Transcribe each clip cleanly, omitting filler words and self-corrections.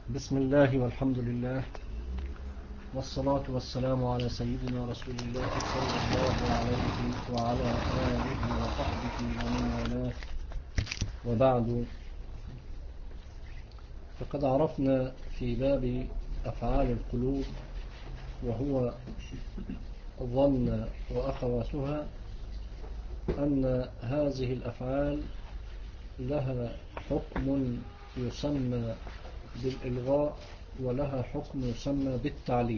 بسم الله والحمد لله والصلاة والسلام على سيدنا رسول الله صلى الله عليه وعلى آله وصحبه ومن والاه، وبعد. فقد عرفنا في باب أفعال القلوب وهو الظن وأخواتها أن هذه الأفعال لها حكم يسمى بالإلغاء ولها حكم يسمى بالتعليق.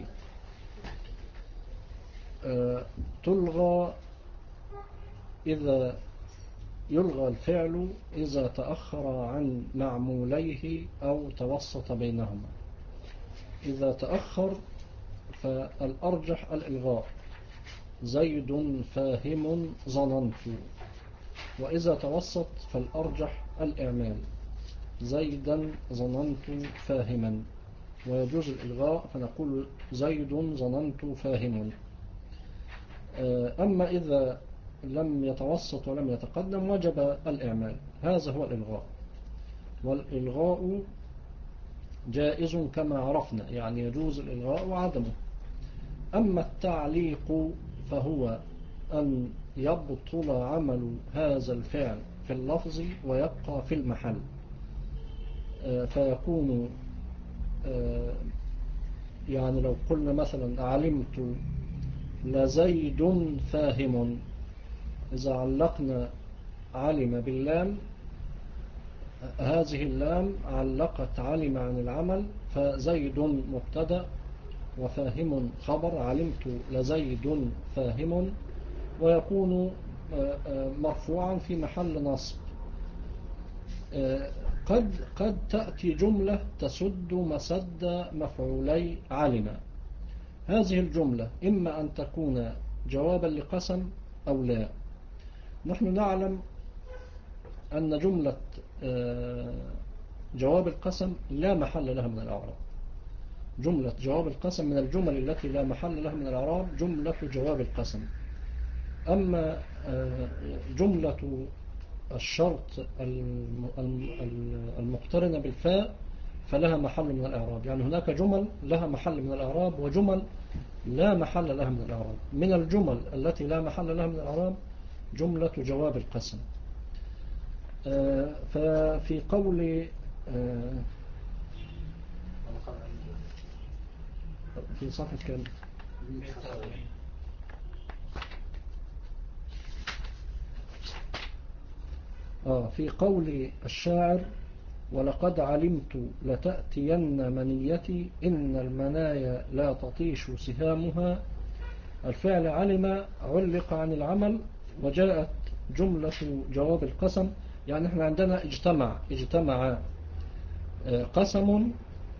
تلغى إذا يلغى الفعل إذا تأخر عن معموليه أو توسط بينهما. إذا تأخر فالأرجح الإلغاء، زيد فاهم ظننت. وإذا توسط فالأرجح الإعمال، زيدا ظننت فاهما. ويجوز الإلغاء فنقول زيد ظننت فاهم. أما إذا لم يتوسط ولم يتقدم وجب الإعمال. هذا هو الإلغاء، والإلغاء جائز كما عرفنا، يعني يجوز الإلغاء وعدمه. أما التعليق فهو أن يبطل عمل هذا الفعل في اللفظ ويبقى في المحل، فيكون يعني لو قلنا مثلا علمت لزيد فاهم، إذا علقنا علم باللام، هذه اللام علقت علم عن العمل، فزيد مبتدأ وفاهم خبر، علمت لزيد فاهم، ويكون مرفوعا في محل نصب. قد تأتي جملة تسد مسد مفعولي علم. هذه الجملة إما أن تكون جوابا لقسم أو لا. نحن نعلم أن جملة جواب القسم لا محل لها من الأعراب. جملة جواب القسم من الجمل التي لا محل لها من الأعراب جملة جواب القسم. أما جملة الشرط المقترنة بالفاء فلها محل من الأعراب. يعني هناك جمل لها محل من الأعراب وجمل لا محل لها من الأعراب. من الجمل التي لا محل لها من الأعراب جملة جواب القسم. ففي قول في صفحة كام؟ في قول الشاعر ولقد علمت لتأتين منيتي إن المنايا لا تطيش سهامها. الفعل علم علق عن العمل وجاءت جملة جواب القسم. يعني احنا عندنا اجتمع قسم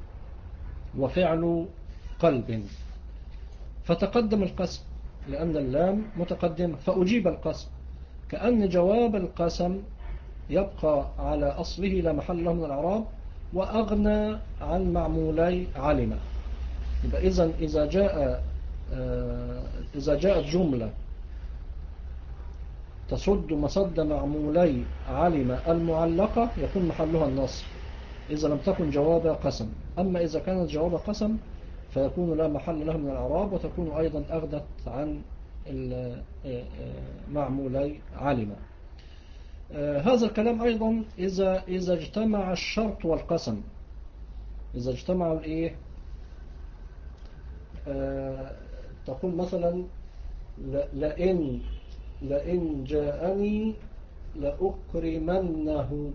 وفعل قلب، فتقدم القسم لأن اللام متقدمة فأجيب القسم، كأن جواب القسم يبقى على أصله لا محل له من الأعراب وأغنى عن معمولي علم. يبقى إذا جاءت جملة تصد مصد معمولي علم المعلقة يكون محلها النصب إذا لم تكن جواب قسم. أما إذا كانت جواب قسم فيكون لا محل لها من الأعراب وتكون أيضا أغنت عن معمولي علم. هذا الكلام أيضا إذا اجتمع الشرط والقسم. إذا اجتمعوا الإيه؟ تقول مثلا لئن جاءني لأكرمنه،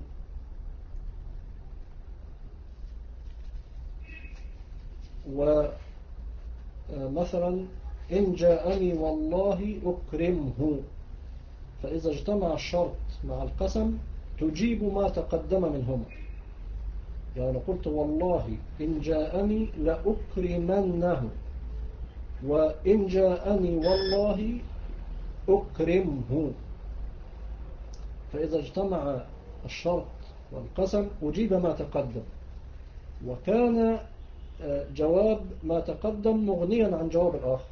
ومثلا إن جاءني والله أكرمه. فإذا اجتمع الشرط مع القسم تجيب ما تقدم منهما. يعني قلت والله إن جاءني لأكرمنه، وإن جاءني والله أكرمه. فإذا اجتمع الشرط والقسم أجيب ما تقدم، وكان جواب ما تقدم مغنيا عن جواب الآخر.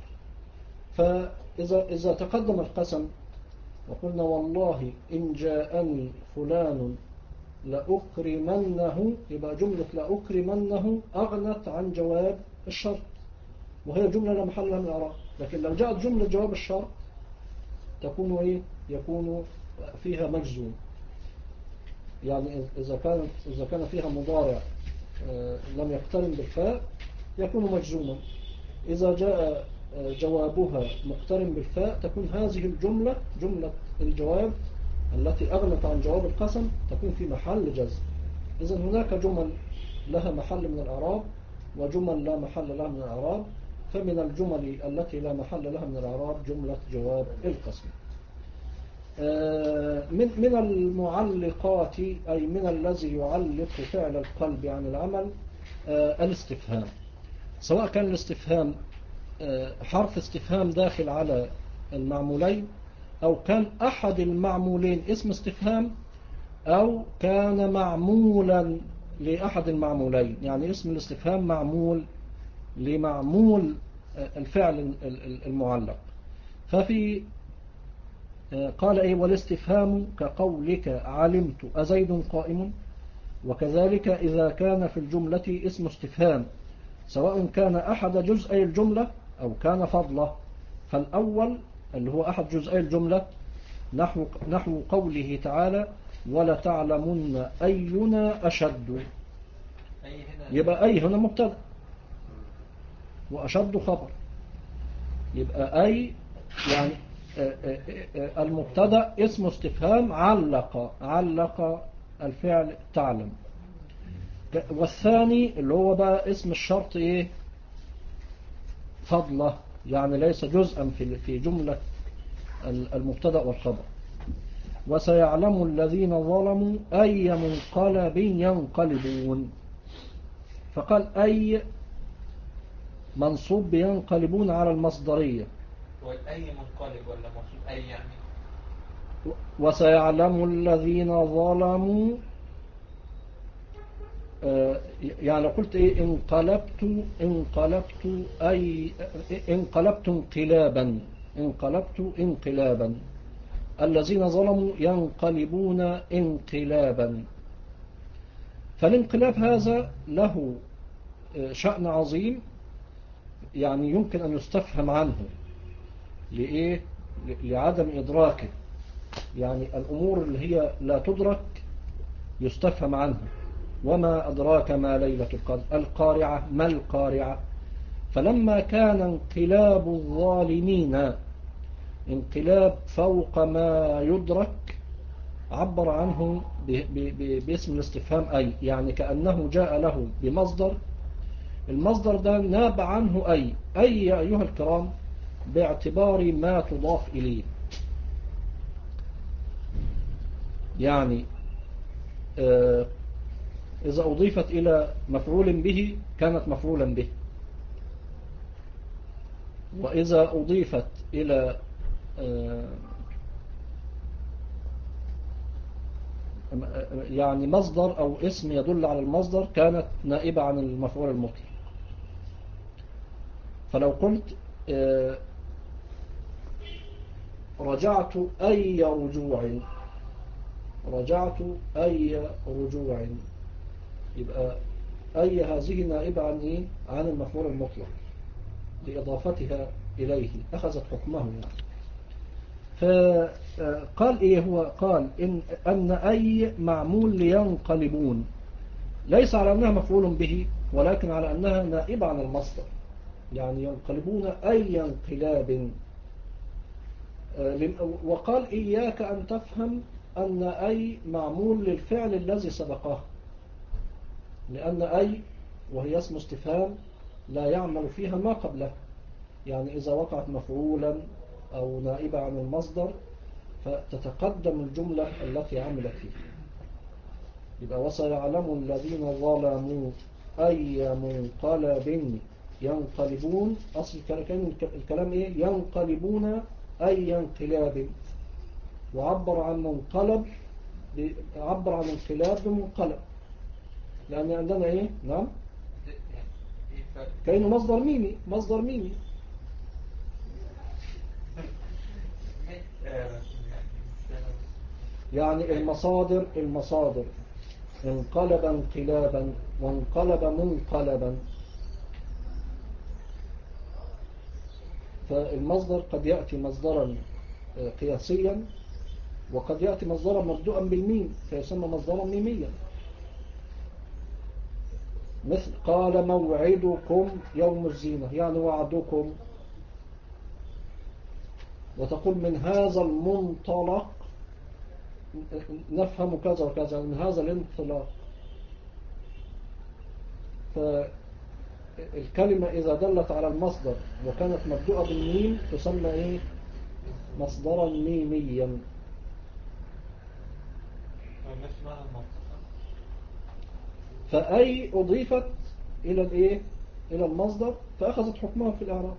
فإذا تقدم القسم وقلنا والله إن جاءني فلان لأكرمنه، يبقى جملة لأكرمنه أغنت عن جواب الشرط، وهي جملة لا محل لها من الإعراب. لكن لو جاءت جملة جواب الشرط تكون إيه؟ يكون فيها مجزوم. يعني إذا كان فيها مضارع لم يقترن بالفاء يكون مجزوما. إذا جاء جوابها مقترن بالفاء تكون هذه الجملة جملة الجواب التي أغنت عن جواب القسم تكون في محل جزم. إذن هناك جمل لها محل من الإعراب وجمل لا محل لها من الإعراب. فمن الجمل التي لا محل لها من الإعراب جملة جواب القسم. من المعلقات أي من الذي يعلق فعل القلب عن العمل الاستفهام، سواء كان الاستفهام حرف استفهام داخل على المعمولين، أو كان أحد المعمولين اسم استفهام، أو كان معمولا لأحد المعمولين. يعني اسم الاستفهام معمول لمعمول الفعل المعلق. ففي قال إيه؟ والاستفهام كقولك علمت أزيد قائم. وكذلك إذا كان في الجملة اسم استفهام سواء كان أحد جزئي الجملة أو كان فضله، فالأول اللي هو أحد جزئي الجملة نحو قوله تعالى ولتعلمن أينا أشد. يبقى أي هنا مبتدأ وأشد خبر. يبقى أي يعني المبتدأ اسم استفهام علق الفعل تعلم. والثاني اللي هو بقى اسم الشرط إيه؟ فضله، يعني ليس جزءا في جملة المبتدأ والخبر. وسيعلم الذين ظلموا أي منقلب ينقلبون. فقال أي منصوب ينقلبون على المصدرية. والأي منقلب ولا منصوب أي يعني؟ وسيعلم الذين ظلموا يعني قلت إيه؟ انقلبت أي انقلبت انقلابا. الذين ظلموا ينقلبون انقلابا. فالانقلاب هذا له شأن عظيم، يعني يمكن أن يستفهم عنه لإيه؟ لعدم إدراكه. يعني الأمور اللي هي لا تدرك يستفهم عنها. وما أدراك ما ليلة القدر، القارعة، ما القارعة. فلما كان انقلاب الظالمين انقلاب فوق ما يدرك عبر عنه باسم الاستفهام أي، يعني كأنه جاء له بمصدر، المصدر ده ناب عنه أي يا أيها الكرام باعتبار ما تضاف إليه. يعني إذا أضيفت إلى مفعول به كانت مفعولا به، وإذا أضيفت إلى يعني مصدر أو اسم يدل على المصدر كانت نائبة عن المفعول المطلق. فلو قلت رجعت أي رجوع، يبقى أي هذه نائبة عن إيه؟ عن المفعول المطلق لإضافتها إليه أخذت حكمه يعني. فقال إيه؟ هو قال أن أي معمول لينقلبون، ليس على أنها مفعول به ولكن على أنها نائبة عن المصدر، يعني ينقلبون أي انقلاب. وقال إياك أن تفهم أن أي معمول للفعل الذي سبقه، لأن أي وهي اسم استفهام لا يعمل فيها ما قبله. يعني إذا وقعت مفعولا أو نائبة عن المصدر فتتقدم الجملة التي عملت فيها. يبقى وسيعلم الذين ظلموا أي منقلب ينقلبون. أصل الكلام إيه؟ ينقلبون أي انقلاب، وعبر عن منقلب عبر عن انقلاب بمنقلب، لأن عندنا إيه؟ نعم، كأنه مصدر ميمي. يعني المصادر انقلب انقلابا وانقلب منقلبا. فالمصدر قد يأتي مصدرا قياسيا، وقد يأتي مصدرا مبدوءا بالميم فيسمى مصدرا ميميا. مثل قال موعدكم يوم الزينة، يعني وعدكم. وتقول من هذا المنطلق نفهم كذا وكذا، من هذا الانطلاق. فالكلمة إذا دلت على المصدر وكانت مبدوءة بالميم تسمى إيه؟ مصدرا ميميا. مش معنى المنطقة. فأي أضيفت إلى الإيه؟ إلى المصدر فأخذت حكمها في الإعراب.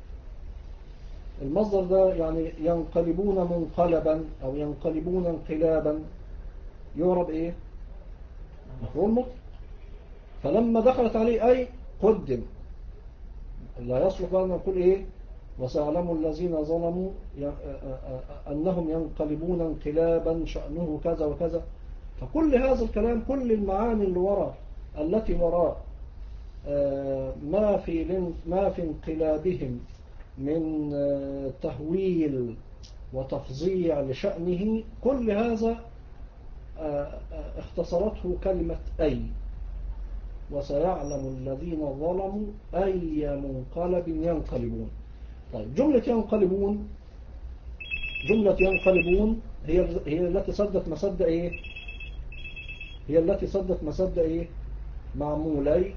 المصدر ده يعني ينقلبون منقلبا أو ينقلبون انقلابا، يعرب إيه؟ مفعول مطلق. فلما دخلت عليه أي قدم، لا يصلح بقى أن نقول إيه؟ وسيعلم الذين ظلموا أنهم ينقلبون انقلابا شأنه كذا وكذا. فكل هذا الكلام، كل المعاني اللي وراء التي وراء ما في انقلابهم من تهويل وتفظيع لشأنه، كل هذا اختصرته كلمة أي. وسيعلم الذين ظلموا أي منقلب ينقلبون. طيب جملة ينقلبون، جملة ينقلبون هي التي سدت مسد إيه؟ هي التي سدت مسد إيه؟ معمولي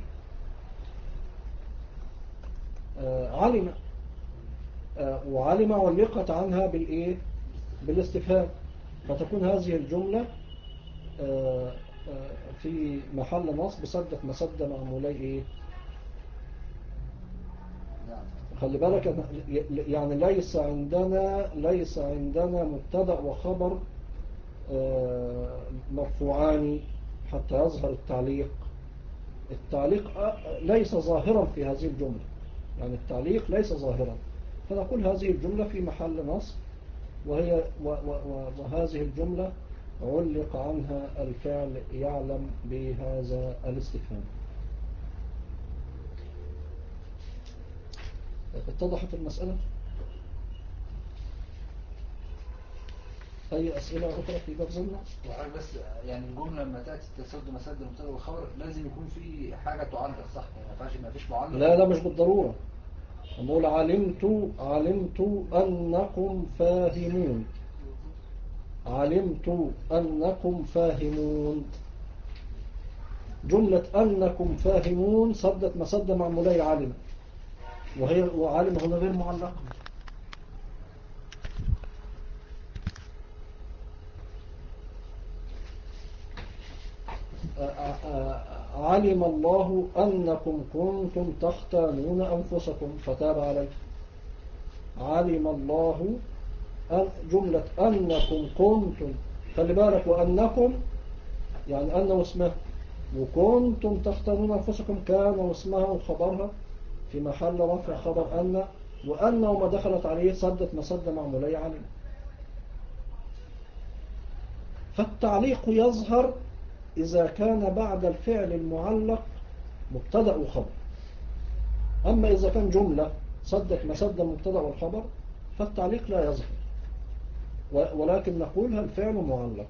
علم. وعلم ولقت عنها بالإيه؟ بالاستفهام. فتكون هذه الجملة في محل نصب سدت مسد معمولي إيه؟ خلي بالك، يعني ليس عندنا مبتدأ وخبر مرفوعان حتى يظهر التعليق. التعليق ليس ظاهرا في هذه الجملة، يعني التعليق ليس ظاهرا. فنقول هذه الجملة في محل نصب، وهذه الجملة علق عنها الفعل يعلم بهذا الاستفهام. اتضحت المسألة؟ أي أسئلة أخرى في باب ظنة؟ وحاجة بس، يعني الجملة لما تأتي تسد مسد المبتدا والخبر لازم يكون في حاجة تعلق، صح؟ يعني ما ينفعش ما فيش معلق. لا مش بالضرورة. نقول علمت أنكم فاهمون. علمت أنكم فاهمون. جملة أنكم فاهمون صدت مسد معمولي علم، وعلم هنا غير معلقة. علم الله أنكم كنتم تختانون أنفسكم فتاب عليكم. علم الله جملة أنكم كنتم، خلي بالك، وأنكم يعني أنه اسمه، وكنتم تختانون أنفسكم كان اسمها وخبرها في محل رفع خبر أن، وأنه ما دخلت عليه صدت مسد معمولي علم. فالتعليق يظهر إذا كان بعد الفعل المعلق مبتدأ وخبر. أما إذا كان جملة صدت مسد المبتدأ والخبر فالتعليق لا يظهر، ولكن نقولها الفعل معلق.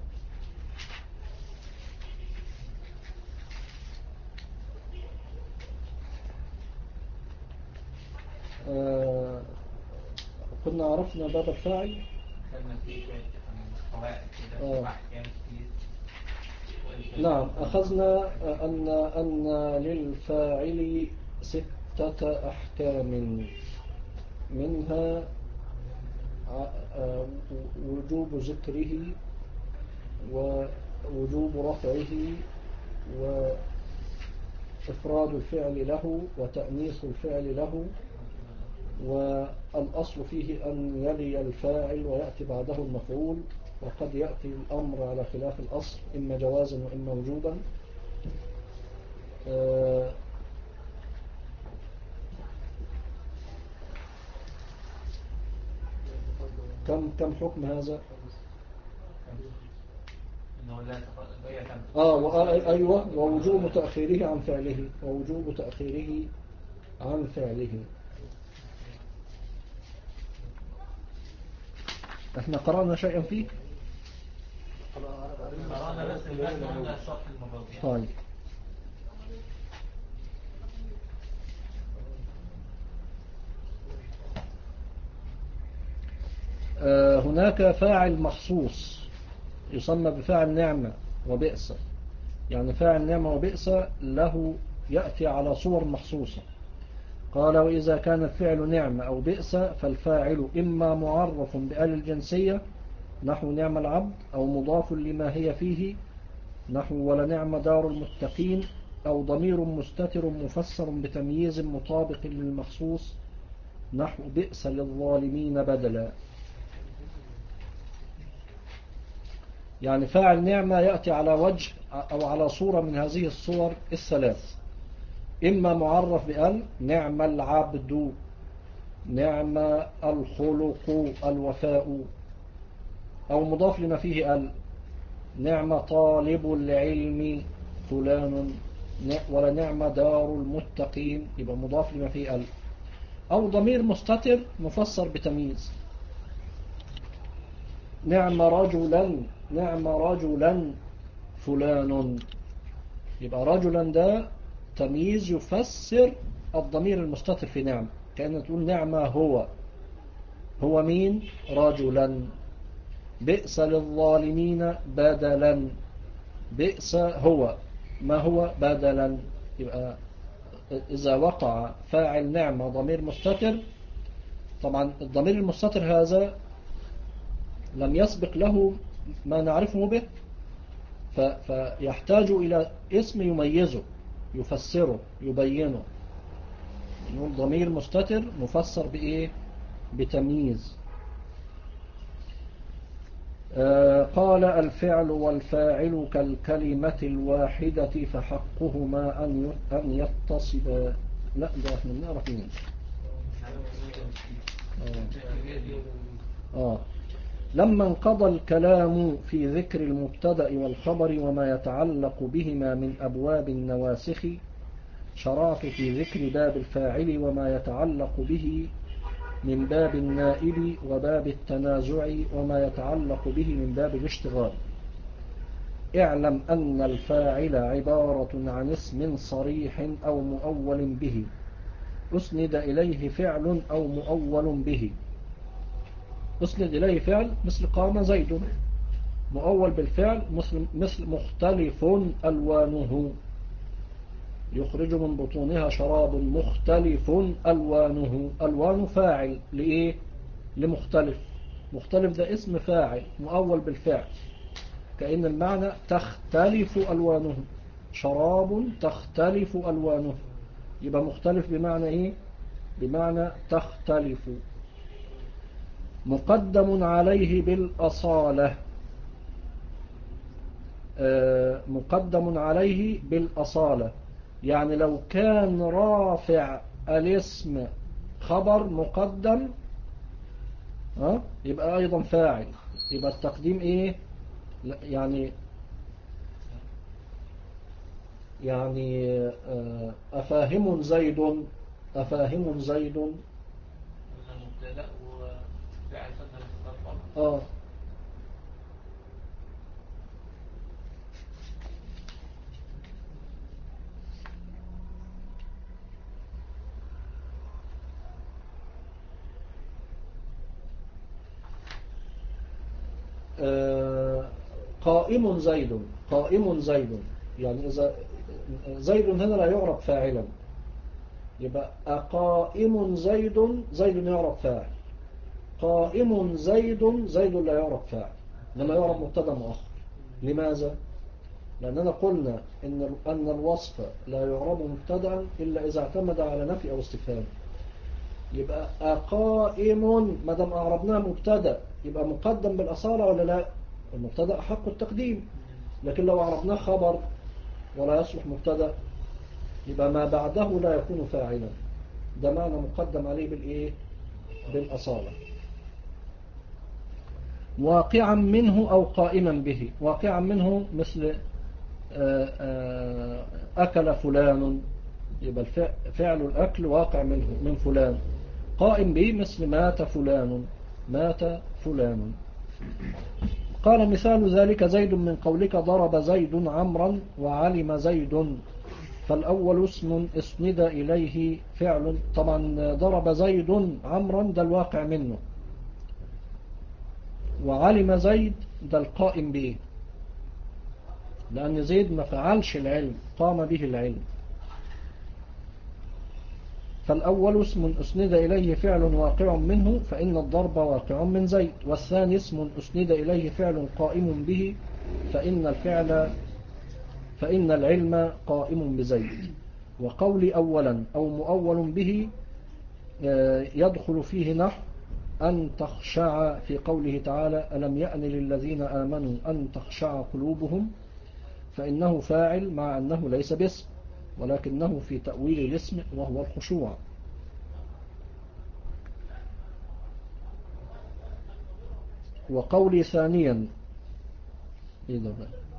كنا عرفنا باب الفاعل. خدنا فيه شوية قواعد كده وأحكام كتير. نعم، أخذنا أن للفاعل 6 أحكام، منها وجوب ذكره ووجوب رفعه وإفراد الفعل له وتأنيث الفعل له، والأصل فيه أن يلي الفاعل ويأتي بعده المفعول، وقد يأتي الأمر على خلاف الأصل إما جوازا وإما وجوبا. كم حكم هذا؟ إنه أيوة، ووجوب تأخيره عن فعله، ووجوب تأخيره عن فعله. احنا قرأنا شيئا فيه؟ قرأنا بس المادة الشرح المبادئ. طيب. هناك فاعل مخصوص يسمى بفاعل نعمة وبئس. يعني فاعل نعمة وبئس له يأتي على صور مخصوصة. قال: وإذا كان الفعل نعمة أو بئس فالفاعل إما معرف بآل الجنسية نحو نعم العبد، أو مضاف لما هي فيه نحو ولنعم دار المتقين، أو ضمير مستتر مفسر بتمييز مطابق للمخصوص نحو بئس للظالمين بدلا. يعني فاعل نعمة يأتي على وجه أو على صورة من هذه الصور الثلاث: إما معرف بأل نعم العبد، نعم الخلق الوفاء، أو مضاف لما فيه أل نعم طالب العلم فلان، ولا نعم دار المتقين، يبقى مضاف لما فيه أل، أو ضمير مستتر مفسر بتمييز نعم رجلا، نعم رجلا فلان، يبقى رجلا ده تمييز يفسر الضمير المستتر في نعم، كأن تقول نعم هو، هو مين؟ رجلا. بئس للظالمين بدلا، بئس هو، ما هو؟ بدلا. يبقى إذا وقع فاعل نعمة ضمير مستتر، طبعا الضمير المستتر هذا لم يسبق له ما نعرفه به، فيحتاج إلى اسم يميزه يفسره يبينه. نقول ضمير مستتر مفسر بإيه؟ بتمييز. قال: الفعل والفاعل كالكلمة الواحدة فحقهما أن يتصبا. لا، ده احنا بنعرف مين. لما انقضى الكلام في ذكر المبتدأ والخبر وما يتعلق بهما من أبواب النواسخ، شرعت في ذكر باب الفاعل وما يتعلق به من باب النائب وباب التنازع وما يتعلق به من باب الاشتغال. اعلم أن الفاعل عبارة عن اسم صريح أو مؤول به أسند إليه فعل أو مؤول به. أسند إليه فعل مثل قام زيد، مؤول بالفعل مثل مختلف ألوانه، يخرج من بطونها شراب مختلف ألوانه. ألوان فاعل لإيه؟ لمختلف. مختلف ده اسم فاعل مؤول بالفعل، كأن المعنى تختلف ألوانه، شراب تختلف ألوانه، يبقى مختلف بمعنى إيه؟ بمعنى تختلف. مقدم عليه بالأصالة، مقدم عليه بالأصالة، يعني لو كان رافع الاسم خبر مقدم يبقى أيضا فاعل، يبقى التقديم إيه؟ يعني أفاهم زيد، أفاهم زيد مبتدأ وفعل صدر قائم زيد، قائم زيد، يعني إذا زيد هنا لا يعرف فاعلا، يبقى أقائم زيد، زيد يعرف فاعل. قائم زيد، زيد لا يعرف فاعل، لما يعرف مبتدا مؤخر. لماذا؟ لأننا قلنا أن الوصف لا يعرب مبتدا إلا إذا اعتمد على نفي أو استفهام. يبقى أقائم ما دام أعربناه مبتدا يبقى مقدم بالأصالة ولا لا؟ المبتدا حق التقديم. لكن لو عرفناه خبر ولا يصلح مبتدا يبقى ما بعده لا يكون فاعلا، ده معنى مقدم عليه بالإيه؟ بالأصالة. واقعا منه أو قائما به. واقعا منه مثل أكل فلان، يبقى فعل الأكل واقع من فلان. قائم به مثل مات فلان، مات فلان. قال مثال ذلك زيد من قولك ضرب زيد عمرا وعلم زيد، فالأول اسم اسند إليه فعل. طبعا ضرب زيد عمرا ده الواقع منه، وعلم زيد ده القائم به، لأن زيد ما فعلش العلم، قام به العلم. فالأول اسم أسند إليه فعل واقع منه، فإن الضرب واقع من زيد. والثاني اسم أسند إليه فعل قائم به، فإن العلم قائم بزيد. وقولي أولا أو مؤول به يدخل فيه نحو أن تخشع في قوله تعالى ألم يأن للذين آمنوا أن تخشع قلوبهم، فإنه فاعل مع أنه ليس باسم، ولكنه في تأويل الاسم وهو الخشوع. وقولي ثانيا إيه ده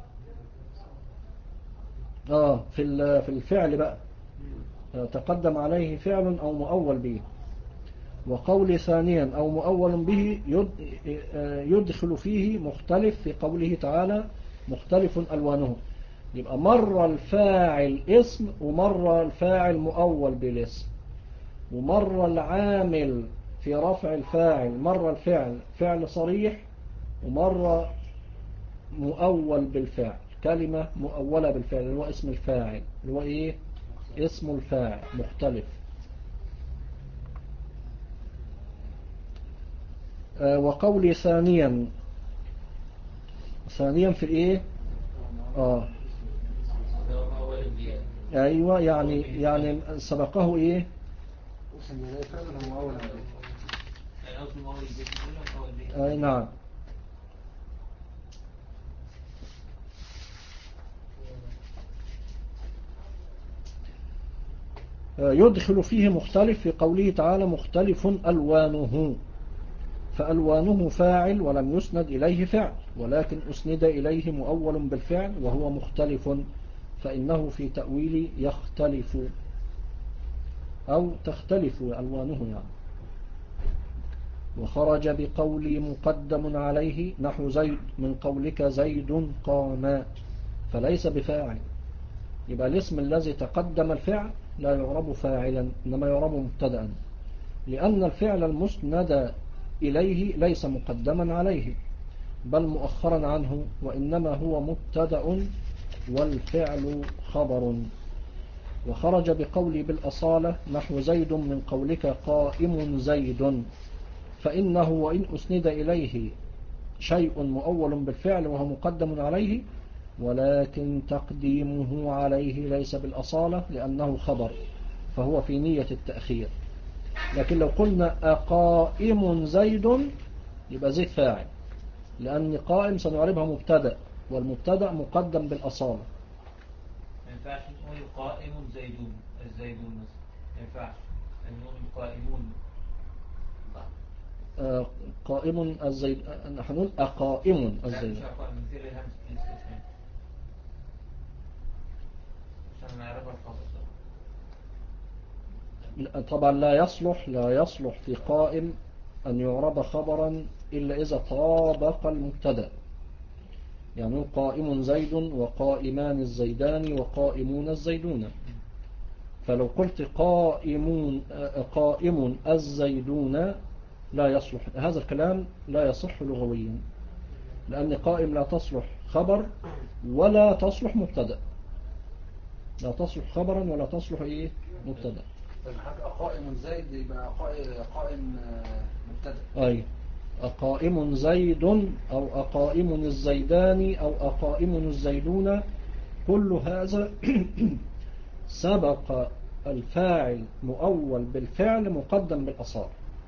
بقى؟ في الفعل بقى تقدم عليه فعل أو مؤول به. وقول ثانيا أو مؤول به يدخل فيه مختلف في قوله تعالى مختلف ألوانه. يبقى مرة الفاعل اسم، ومرة الفاعل مؤول بالاسم، ومرة العامل في رفع الفاعل، مرة الفعل فعل صريح، ومرة مؤول بالفعل، كلمة مؤولة بالفعل اللي هو اسم الفاعل، اللي هو ايه؟ اسم الفاعل مختلف. وقولي ثانيا في ايه؟ ايوه، يعني سبقه ايه؟ اي نعم. يدخل فيه مختلف في قوله تعالى مختلف ألوانه، فألوانه فاعل ولم يسند إليه فعل، ولكن أسند إليه مؤول بالفعل وهو مختلف، فإنه في تأويل يختلف أو تختلف ألوانه يعني. وخرج بقولي مقدم عليه نحو زيد من قولك زيد قام، فليس بفاعل. يبقى الاسم الذي تقدم الفعل لا يعرب فاعلا، إنما يعرب مبتدأ، لأن الفعل المسند إليه ليس مقدما عليه بل مؤخرا عنه، وإنما هو مبتدأ والفعل خبر. وخرج بقولي بالأصالة نحو زيد من قولك قائم زيد، فإنه وإن أسند إليه شيء مؤول بالفعل وهو مقدم عليه، ولكن تقديمه عليه ليس بالأصالة لأنه خبر، فهو في نية التأخير. لكن لو قلنا أقائم زيد يبقى زيد فاعل، لأن قائم سنعربها مبتدأ، والمبتدأ مقدم بالأصالة. ما ينفعش نقول قائم زيدون الزيدون مثلا، ما ينفعش نقول قائمون. قائم الزيد، نحن أقائم الزيد. لا مش قائم، مثير الهمس في الاستثناء عشان نعرفها الخاصة. طبعا لا يصلح في قائم أن يعرب خبرا إلا إذا طابق المبتدأ. يعني قائم زيد وقائمان الزيدان وقائمون الزيدون. فلو قلت قائم الزيدون لا يصلح، هذا الكلام لا يصح لغويا، لأن قائم لا تصلح خبر ولا تصلح مبتدأ، لا تصلح خبرا ولا تصلح إيه مبتدأ. قائم زيد يبقى قائم مبتدأ. أي أقائم زيد أو أقائم الزيدان أو أقائم الزيدون، كل هذا سبق الفاعل مؤول بالفعل مقدم بالأصالة،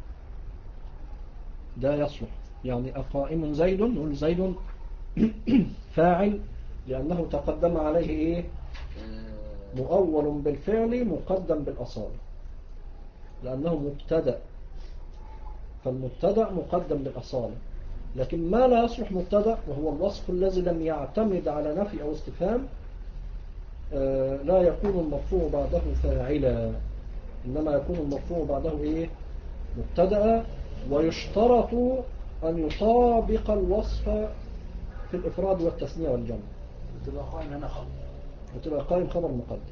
ده يصلح. يعني أقائم زيد نقول زيد فاعل لأنه تقدم عليه إيه؟ مؤول بالفعل مقدم بالأصالة، لأنه مبتدأ، فالمبتدأ مقدم بالأصالة. لكن ما لا يصلح مبتدأ وهو الوصف الذي لم يعتمد على نفي أو استفهام لا يكون المرفوع بعده فاعلا، إنما يكون المرفوع بعده إيه؟ مبتدأ، ويشترط أن يطابق الوصف في الإفراد والتثنية والجمع، بتبقى قائم هنا خبر. وتبقى قائم خبر مقدم.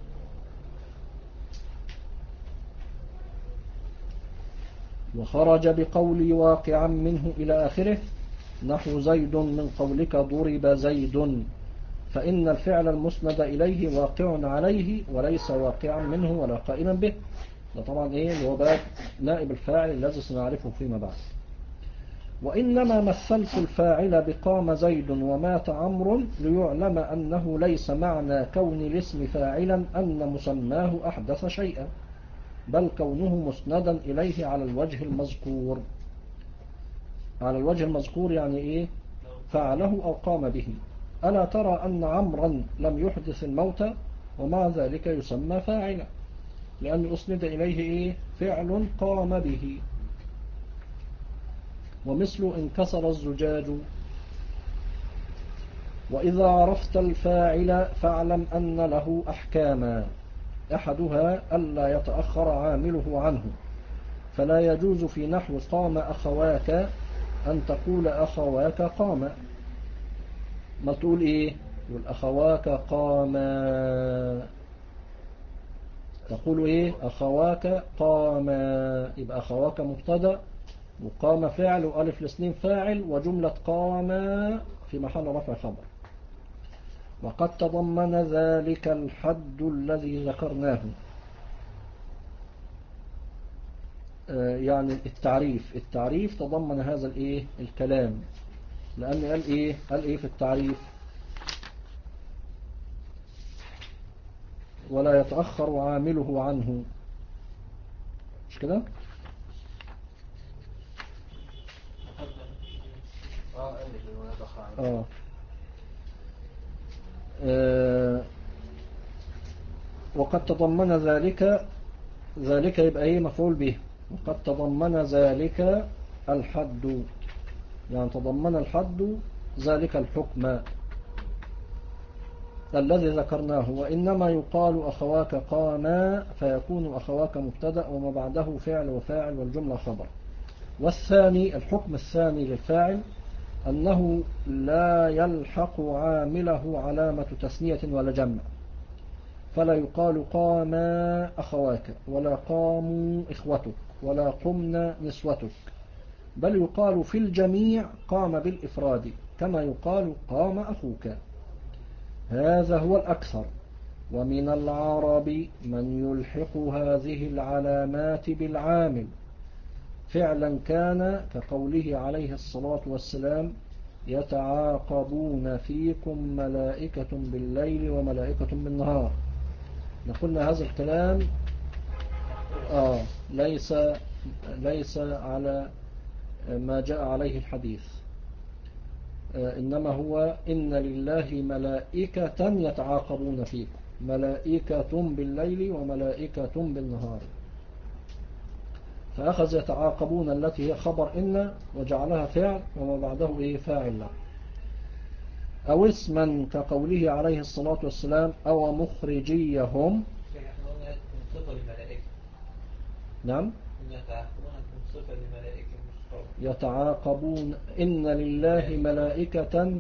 وخرج بقولي واقعا منه إلى آخره، نحو زيد من قولك ضرب زيد، فإن الفعل المسند إليه واقع عليه وليس واقعا منه ولا قائما به. ده طبعا إيه اللي هو باب نائب الفاعل الذي سنعرفه فيما بعد. وإنما مثلت الفاعل بقام زيد ومات عمرو ليعلم أنه ليس معنى كون الاسم فاعلا أن مسماه أحدث شيئا، بل كونه مسندا إليه على الوجه المذكور. على الوجه المذكور يعني إيه؟ فعله أو قام به. ألا ترى أن عمرا لم يحدث الموت ومع ذلك يسمى فاعلا، لأن أسند إليه إيه؟ فعل قام به. ومثل انكسر الزجاج. وإذا عرفت الفاعل فاعلم أن له أحكاما، أحدها ألا يتأخر عامله عنه، فلا يجوز في نحو قام أخواك أن تقول أخواك قام، ما تقول إيه؟ تقول أخواك قاما، تقول إيه؟ أخواك قاما، يبقى أخواك مبتدأ وقام فعل وألف الاثنين فاعل وجملة قاما في محل رفع خبر. وقد تضمن ذلك الحد الذي ذكرناه، يعني التعريف تضمن هذا الايه الكلام، لأن قال ايه في التعريف؟ ولا يتأخر عامله عنه، مش كده؟ وقد تضمن ذلك يبقى ايه مفعول به. وقد تضمن ذلك الحد، يعني تضمن الحد ذلك الحكم الذي ذكرناه. وإنما يقال أخواك قاما فيكون أخواك مبتدأ وما بعده فعل وفاعل والجملة خبر. والثاني الحكم الثاني للفاعل أنه لا يلحق عامله علامة تثنية ولا جمع، فلا يقال قاما أخواك ولا قاموا إخوتك ولا قمنا نسوتك، بل يقال في الجميع قام بالإفراد كما يقال قام أخوك. هذا هو الأكثر. ومن العرب من يلحق هذه العلامات بالعامل فعلا كان، كقوله عليه الصلاة والسلام يتعاقبون فيكم ملائكة بالليل وملائكة بالنهار. نقولنا هذا الكلام ليس على ما جاء عليه الحديث، إنما هو إن لله ملائكة يتعاقبون فيكم، ملائكة بالليل وملائكة بالنهار، فأخذ يتعاقبون التي هي خبر إن وجعلها فعل وما بعده فاعل له. أو اسما كقوله عليه الصلاة والسلام أو مخرجيهم. نعم يتعاقبون إن لله ملائكة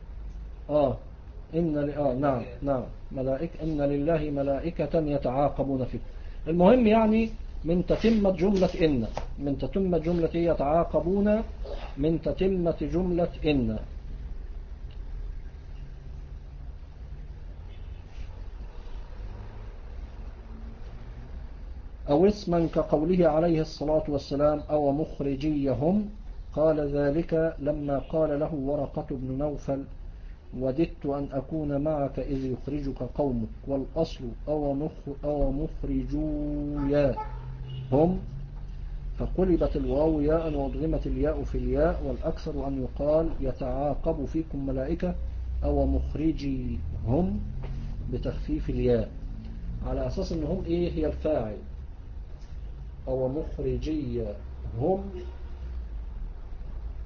نعم ملائكة، إن لله ملائكة يتعاقبون فيكم. المهم يعني من تتمة جملة يتعاقبون، من تتمة جملة إن. أو اسما كقوله عليه الصلاة والسلام أو مخرجيهم، قال ذلك لما قال له ورقة بن نوفل وددت أن أكون معك إذ يخرجك قومك، والأصل أو مخرجويا هم، فقلبت الواو ياء وضغمت الياء في الياء، والأكثر أن يقال يتعاقب فيكم ملائكة أو مخرجي هم بتخفيف الياء، على أساس أنهم هي الفاعل. أو مخرجي هم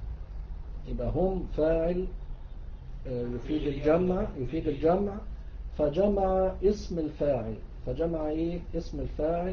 يبقى هم فاعل يفيد الجمع، فجمع اسم الفاعل. فجمع إيه اسم الفاعل؟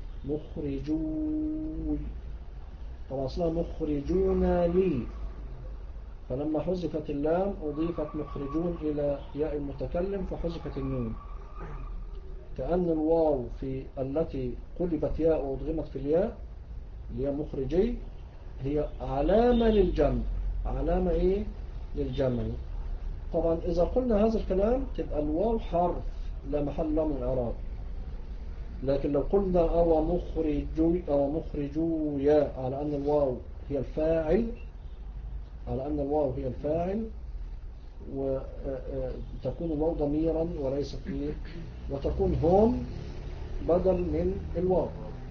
مخرجون. طبعا أصلها مخرجون لي، فلما حذفت اللام أضيفت مخرجون إلى ياء المتكلم فحذفت النون، كأن الواو في التي قلبت ياء وأضغمت في الياء اللي هي مخرجي هي علامة للجمع. علامة إيه؟ للجمع. طبعا إذا قلنا هذا الكلام تبقى الواو حرف لا محل له من الإعراب، لكن لو قلنا أو مخرجو ياء على أن الواو هي الفاعل، على أن الواو هي الفاعل وتكون الواو ضميرا وليست إيه، وتكون هم بدل من الواو.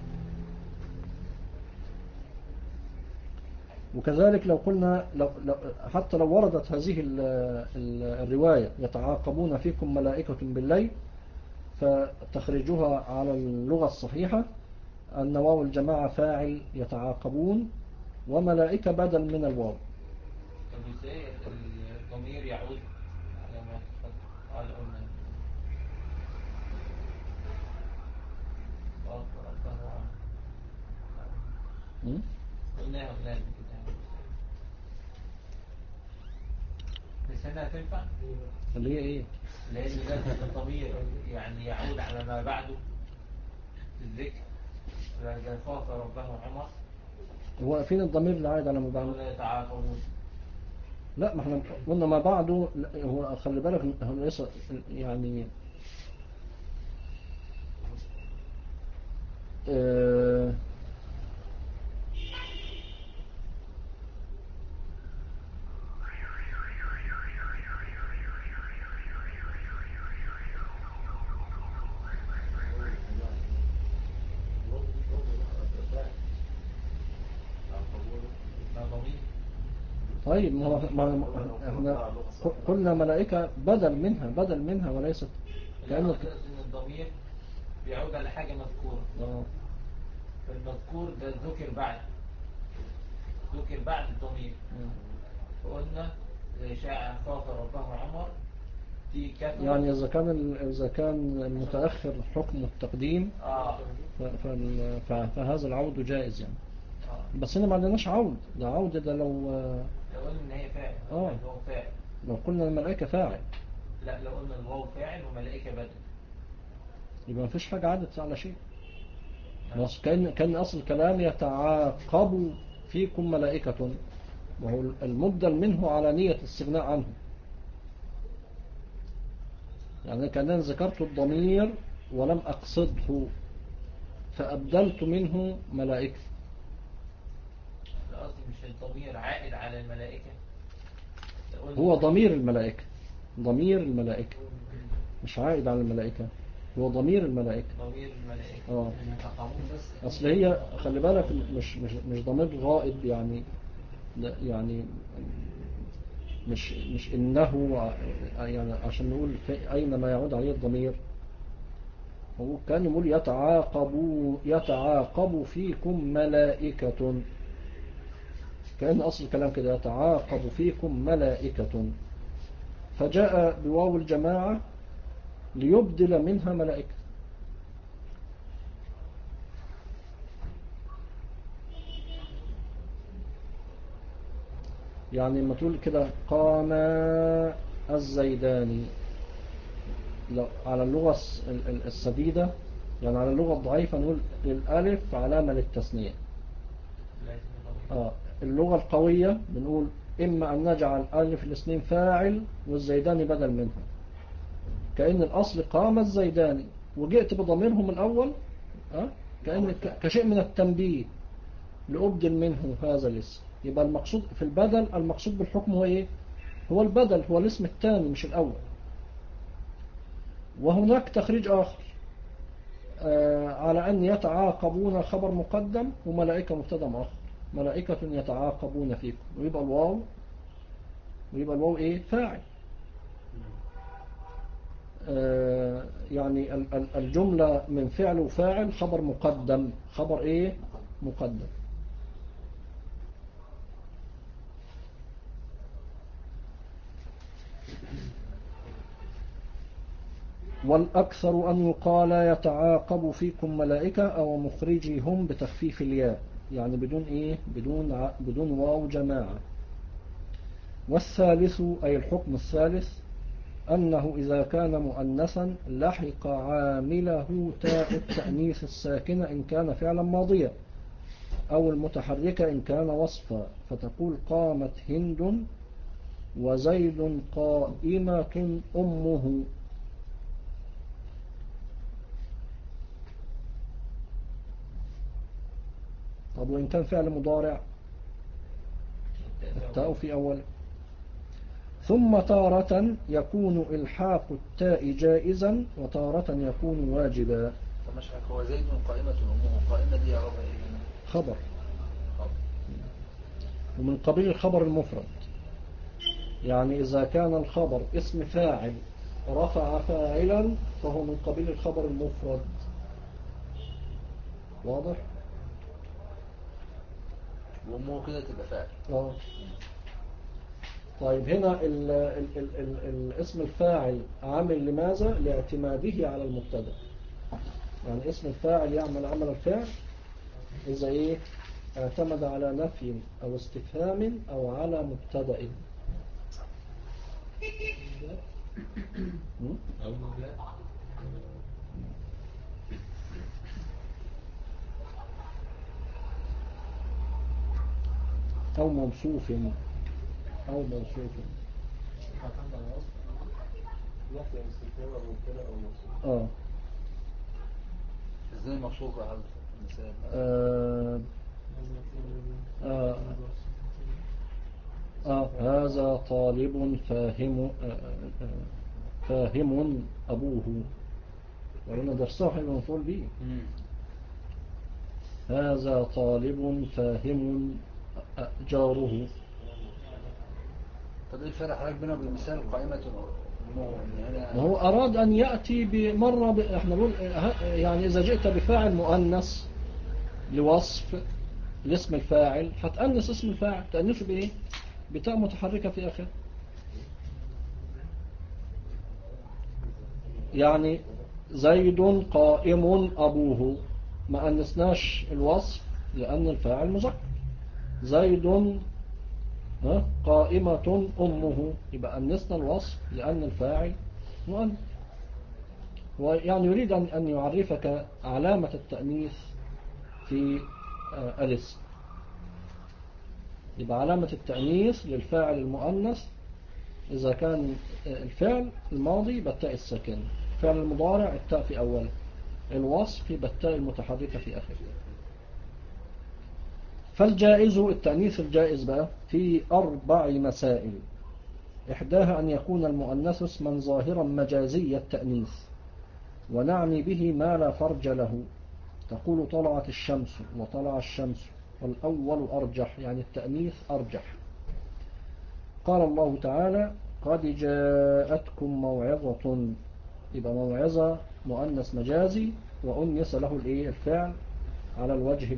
وكذلك لو قلنا حتى لو وردت هذه الرواية يتعاقبون فيكم ملائكة بالليل، فتخرجها على اللغة الصحيحة أن واو الجماعة فاعل يتعاقبون وملائكة بدل من الواو. طب ازاي الضمير يعود على ما قال قلنا قلناها كده بس هنا هتنفع اللي هي ايه؟ لأن لازم الضمير يعني يعود على ما بعده في الذكر، لأن خاف ربه عمر. هو فين الضمير اللي عايد على ما بعده؟ ولا يتعاقبون. لا، ما احنا قلنا ما بعده. هو خلي بالك هو ليس يعني آه طيب ما احنا قلنا ملائكة بدل منها وليست كأنه إن الضمير بيعود على حاجة مذكورة. فالمذكور ده ذكر بعد الضمير. فقلنا شاء خاف ربه عمر في كثر، يعني إذا كان المتأخر حكم التقديم فهذا العود جائز يعني. بس هنا ما عندناش عود، ده عود ده لو قلنا ان هي فاعل. هو فاعل. لو قلنا الملائكة فاعل. لا، لو قلنا الواو فاعل وملائكة بدل يبقى ما فيش حاجة عادت على شيء. بس كان أصل الكلام يتعاقب فيكم ملائكة، وهو المبدل منه على نية الاستغناء عنه. يعني كأنني ذكرت الضمير ولم أقصده فأبدلت منه ملائكة. الأصل مش الضمير عائد على الملائكة، هو ضمير الملائكة مش عائد على الملائكة، هو ضمير الملائكة. أصل هي خلي بالك مش ضمير غائب يعني مش إنه يعني عشان نقول أين ما يعود عليه الضمير. هو كان يقول يتعاقب فيكم ملائكة، كأن أصل الكلام كده يتعاقب فيكم ملائكة، فجاء بواو الجماعة ليبدل منها ملائكة. يعني لما تقول كده قام الزيداني على اللغة السديدة، يعني على اللغة الضعيفة نقول الألف علامة للتثنية. اللغة القوية بنقول إما أن نجعل ألف الاثنين فاعل والزيداني بدل منها، كأن الأصل قام الزيداني وجئت بضميرهم الأول كأن كشيء من التنبيه لأبدل منه هذا الاسم. يبقى المقصود في البدل، المقصود بالحكم هو إيه؟ هو البدل، هو الاسم الثاني مش الأول. وهناك تخريج آخر على أن يتعاقبون خبر مقدم وملائكة مبتدا مؤخر. ملائكة يتعاقبون فيكم، ويبقى الواو إيه؟ فاعل. يعني الجملة من فعل وفاعل خبر مقدم. خبر إيه؟ مقدم. والأكثر أن يقال يتعاقب فيكم ملائكة أو مخرجهم بتخفيف الياء، يعني بدون إيه؟ بدون واو جماعة. والثالث أي الحكم الثالث أنه إذا كان مؤنثا لحق عامله تاء التأنيث الساكنة إن كان فعلا ماضيا، أو المتحركة إن كان وصفا، فتقول قامت هند وزيد قائمة أمه. طب وإن كان فعل مضارع التاء في أول. ثم تارة يكون إلحاق التاء جائزا وتارة يكون واجبا. طب مش هو زيد قائمة أمه، قائمة دي يعرفها إيه هنا؟ خبر، خبر. ومن قبيل الخبر المفرد، يعني إذا كان الخبر اسم فاعل رفع فاعلا فهو من قبيل الخبر المفرد. واضح؟ وأمه كده تبقى فاعل. طيب هنا ال ال ال ال الاسم الفاعل عامل لماذا؟ لاعتماده على المبتدا. يعني اسم الفاعل يعمل عمل الفعل إذا إيه؟ اعتمد على نفي أو استفهام أو على مبتدا. أو موصوف أو موصوف. ازاي موصوف على المثال؟ هذا طالب فاهم أبوه، وإن درسه حلو مفعول به. هذا طالب فاهم جاره. طب ايه الفرق حضرتك بينه وبين مثال قائمة أمه؟ يعني هو أراد أن يأتي بمرة احنا نقول يعني إذا جئت بفاعل مؤنث لوصف لاسم الفاعل هتأنس اسم الفاعل، تأنسه بإيه؟ بتاء متحركة في آخر. يعني زيد قائم أبوه، ما أنسناش الوصف لأن الفاعل مذكر. زيد قائمة أمه، يبقى أنسنا الوصف لأن الفاعل مؤنث. ويعني يريد أن يعرفك علامة التأنيث في الاسم. يبقى علامة التأنيث للفاعل المؤنث إذا كان الفعل الماضي بالتاء الساكنة، الفعل المضارع التاء في أوله، الوصف بالتاء المتحركة في آخره. فالجائز التأنيث الجائز بقى في 4 مسائل. إحداها أن يكون المؤنث اسما ظاهرا مجازي التأنيث، ونعني به ما لا فرج له. تقول طلعت الشمس وطلع الشمس، والأول أرجح، يعني التأنيث أرجح. قال الله تعالى قد جاءتكم موعظة، يبقى موعظة مؤنث مجازي وأنس له الفعل على الوجه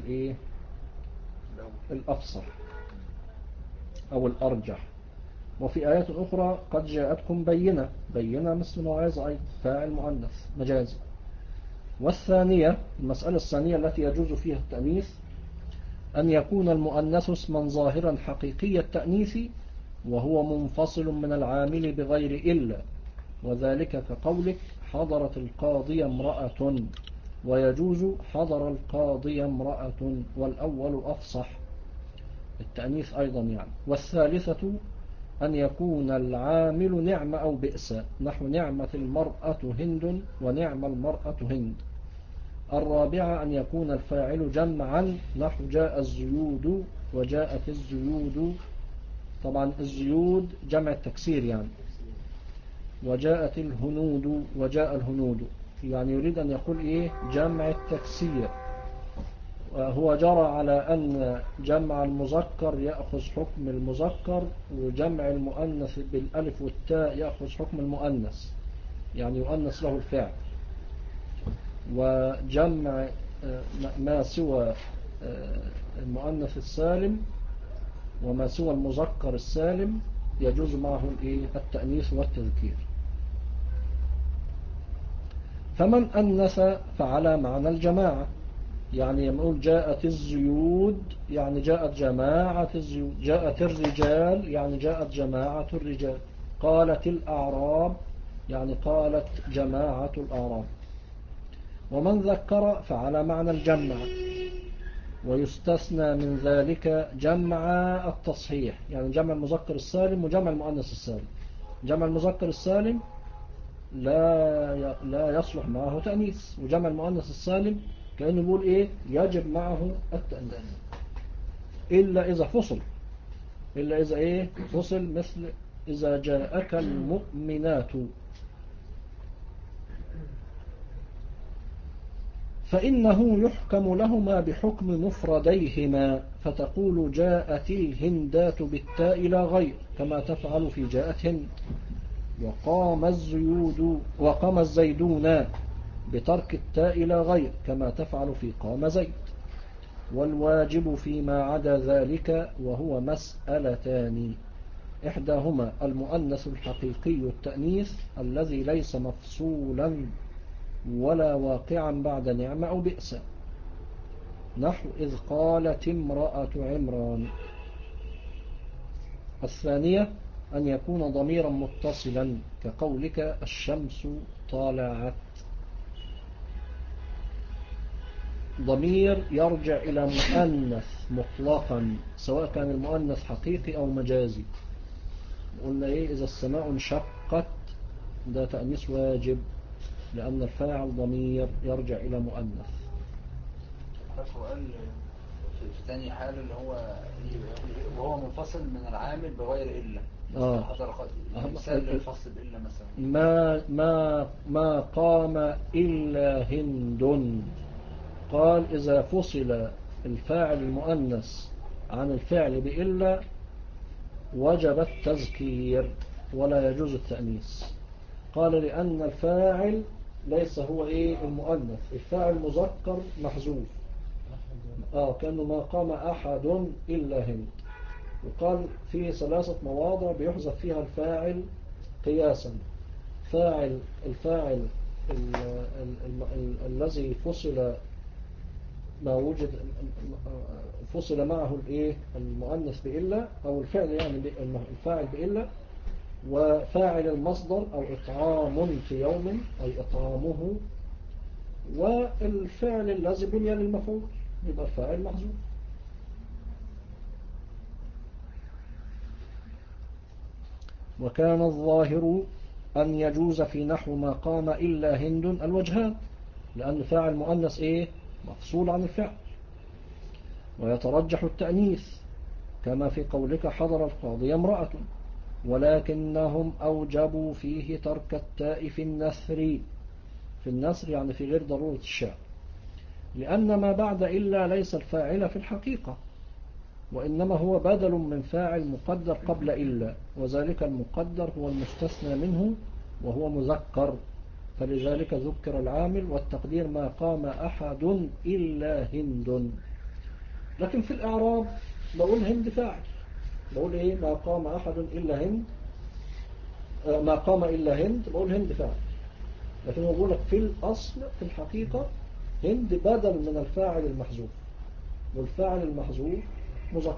الأفصح أو الأرجح. وفي آيات أخرى قد جاءتكم بينة، بينة مثل موعظة أي فاعل مؤنث مجازي. والثانية المسألة الثانية التي يجوز فيها التأنيث أن يكون المؤنث اسما ظاهرا حقيقي التأنيث وهو منفصل من العامل بغير إلا، وذلك كقولك حضرت القاضية امرأة، ويجوز حضر القاضية امرأة، والأول أفصح التأنيث أيضا يعني. والثالثة أن يكون العامل نعم أو بئس، نحو نعمة المرأة هند ونعم المرأة هند. الرابعة أن يكون الفاعل جمعا، نحو جاء الزيود وجاءت الزيود، طبعا الزيود جمع التكسير يعني، وجاءت الهنود وجاء الهنود، يعني يريد أن يقول جمع التكسير. هو جرى على أن جمع المذكر يأخذ حكم المذكر، وجمع المؤنث بالألف والتاء يأخذ حكم المؤنث، يعني يؤنث له الفعل. وجمع ما سوى المؤنث السالم وما سوى المذكر السالم يجوز معه التأنيث والتذكير. فمن أنث فعلى معنى الجماعة، يعني يقول جاءت الزيود يعني جاءت جماعة الزيود، جاءت الرجال يعني جاءت جماعة الرجال، قالت الأعراب يعني قالت جماعة الأعراب. ومن ذكر فعلى معنى الجمع، ويستثنى من ذلك جمع التصحيح، يعني جمع المذكر السالم وجمع المؤنث السالم. جمع المذكر السالم لا يصلح معه تأنيث، وجمع المؤنث السالم كأنه يقول إيه يجب معه التأنيث إلا إذا فصل، إلا إذا إيه فصل، مثل إذا جاءك المؤمنات، فإنه يحكم لهما بحكم مفرديهما، فتقول جاءت الهندات بالتاء لا غير كما تفعل في جاءت هند، وقام الزيدون بترك التاء لا غير كما تفعل في قام زيد. والواجب فيما عدا ذلك وهو مسألتان، إحداهما المؤنث الحقيقي التأنيث الذي ليس مفصولا ولا واقعا بعد نعمة أو بئس، نحو إذ قالت امرأة عمران. الثانية أن يكون ضميرا متصلا كقولك الشمس طالعت، ضمير يرجع إلى مؤنث مطلقا سواء كان المؤنث حقيقي أو مجازي. قلنا إيه إذا السماء انشقت ده تأنيث واجب لأن الفاعل ضمير يرجع إلى مؤنث. قال في ثاني حال اللي هو وهو منفصل من العامل بغير إلا حضر مثال للفصل بإلا مثلا ما قام إلا هند، قال إذا فصل الفاعل المؤنث عن الفعل بإلا وجب التذكير ولا يجوز التأنيث. قال لأن الفاعل ليس هو إيه المؤنث، الفاعل مذكر محذوف، كأنه ما قام أحد إلا هند. وقال في 3 مواضع بيحذف فيها الفاعل قياسا، الفاعل الذي فصل معه الايه المؤنث بإلا او الفعل يعني الفاعل بإلا، وفاعل المصدر او اطعام في يوم اي اطعامه، والفعل الذي بني للمفعول يبقى الفاعل محذوف. وكان الظاهر أن يجوز في نحو ما قام إلا هند الوجهان، لأن فاعل مؤنث إيه مفصول عن الفعل، ويترجح التأنيث كما في قولك حضر القاضي امرأة، ولكنهم أوجبوا فيه ترك التاء في النثر يعني في غير ضرورة الشعر، لأن ما بعد إلا ليس الفاعل في الحقيقة، وإنما هو بدل من فاعل مقدر قبل إلا، وذلك المقدر هو المستثنى منه وهو مذكر، فلذلك ذكر العامل والتقدير ما قام أحد إلا هند. لكن في الإعراب بقول هند فاعل، بقول إيه ما قام أحد إلا هند، ما قام إلا هند بقول هند فاعل، لكن بقول لك في الأصل في الحقيقة هند بدل من الفاعل المحذوف، والفاعل المحذوف مذكر.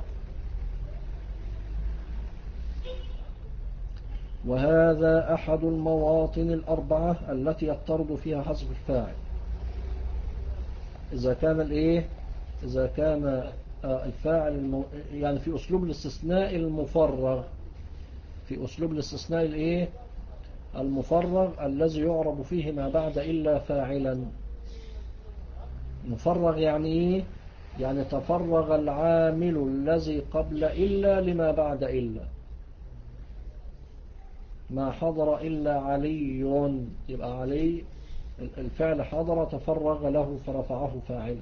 وهذا أحد المواطن الأربعة التي يضطرد فيها حذف الفاعل، إذا كان الإيه إذا كان الفاعل يعني في أسلوب الاستثناء المفرغ، في أسلوب الاستثناء الإيه المفرغ الذي يعرب فيه ما بعد إلا فاعلا. مفرغ يعني إيه؟ يعني تفرغ العامل الذي قبل إلا لما بعد إلا، ما حضر إلا علي يبقى علي الفعل حضر تفرغ له فرفعه فاعلا.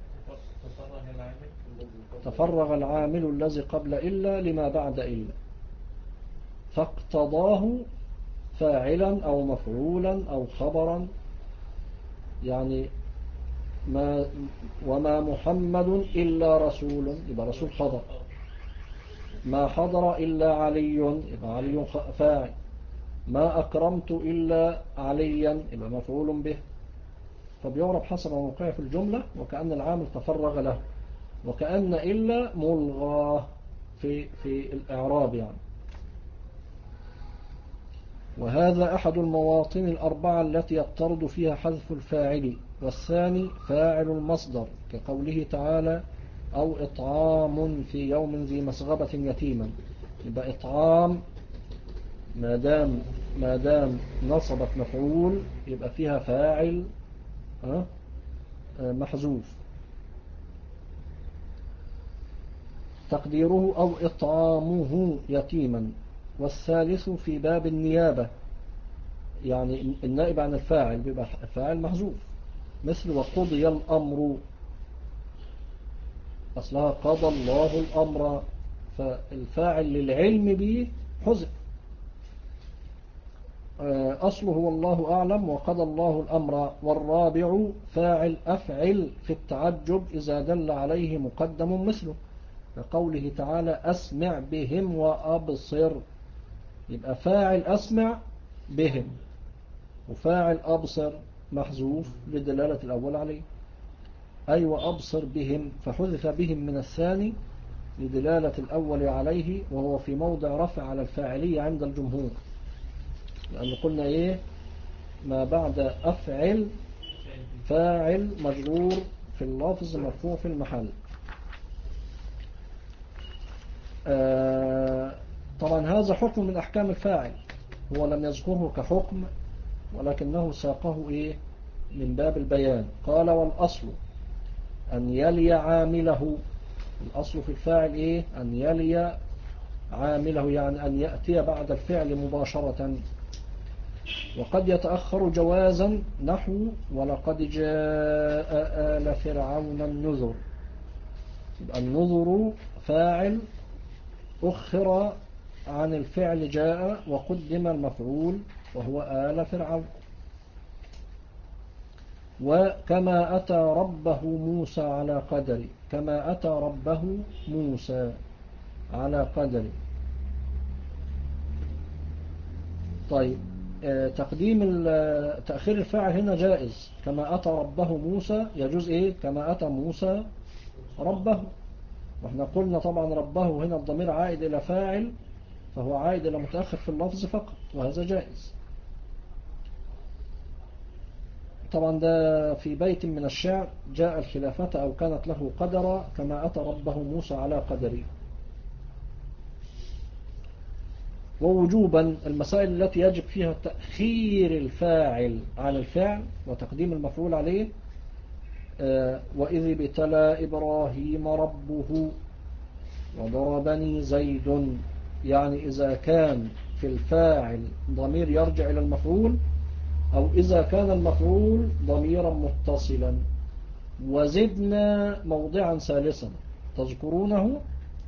تفرغ العامل الذي قبل إلا لما بعد إلا فاقتضاه فاعلا أو مفعولا أو خبرا، يعني وما محمد إلا رسول يبقى رسول خبر، ما حضر إلا علي يبقى علي فاعل، ما أكرمت إلا عليا يبقى مفعول به، فبيعرب حسب موقعه في الجملة وكأن العامل تفرغ له، وكأن إلا ملغى في الإعراب يعني. وهذا أحد المواطن الأربعة التي يضطرد فيها حذف الفاعل، والثاني فاعل المصدر كقوله تعالى أو إطعام في يوم ذي مسغبة يتيما. يبقى إطعام ما دام نصبت مفعول يبقى فيها فاعل محذوف، تقديره أو إطعامه يتيما. والثالث في باب النيابة، يعني النائب عن الفاعل بيبقى فاعل محذوف، مثل وقضي الأمر، أصلها قضى الله الأمر، فالفاعل للعلم به حذف، أصله والله أعلم وقضى الله الأمر. والرابع فاعل أفعل في التعجب إذا دل عليه مقدم مثله، كقوله تعالى أسمع بهم وأبصر، يبقى فاعل أسمع بهم وفاعل أبصر محذوف لدلالة الأول عليه، أي وأبصر بهم، فحذف بهم من الثاني لدلالة الأول عليه، وهو في موضع رفع على الفاعلية عند الجمهور، لأن قلنا إيه ما بعد أفعل فاعل مجرور في اللفظ مرفوع في المحل. طبعا هذا حكم من أحكام الفاعل، هو لم يذكره كحكم ولكنه ساقه إيه من باب البيان. قال والأصل أن يلي عامله، الأصل في الفاعل إيه أن يلي عامله، يعني أن يأتي بعد الفعل مباشرة، وقد يتأخر جوازا نحو ولقد جاء آل فرعون النذر، يبقى النذر فاعل أخر عن الفعل جاء وقدم المفعول وهو آل فرعون. وكما أتى ربه موسى على قدر، كما أتى ربه موسى على قدر. طيب تأخير الفاعل هنا جائز، كما أتى ربه موسى يجوز إيه كما أتى موسى ربه، واحنا قلنا طبعا ربه هنا الضمير عائد إلى فاعل، فهو عائد إلى متأخر في اللفظ فقط، وهذا جائز. طبعا ده في بيت من الشعر جاء الخلافة أو كانت له قدر كما أتى ربه موسى على قدره. ووجوبا المسائل التي يجب فيها تأخير الفاعل عن الفعل وتقديم المفعول عليه، وإذ ابتلى إبراهيم ربه وضربني زيد، يعني إذا كان في الفاعل ضمير يرجع إلى المفعول، أو إذا كان المفعول ضميرا متصلا. وزدنا موضعا ثالثا تذكرونه،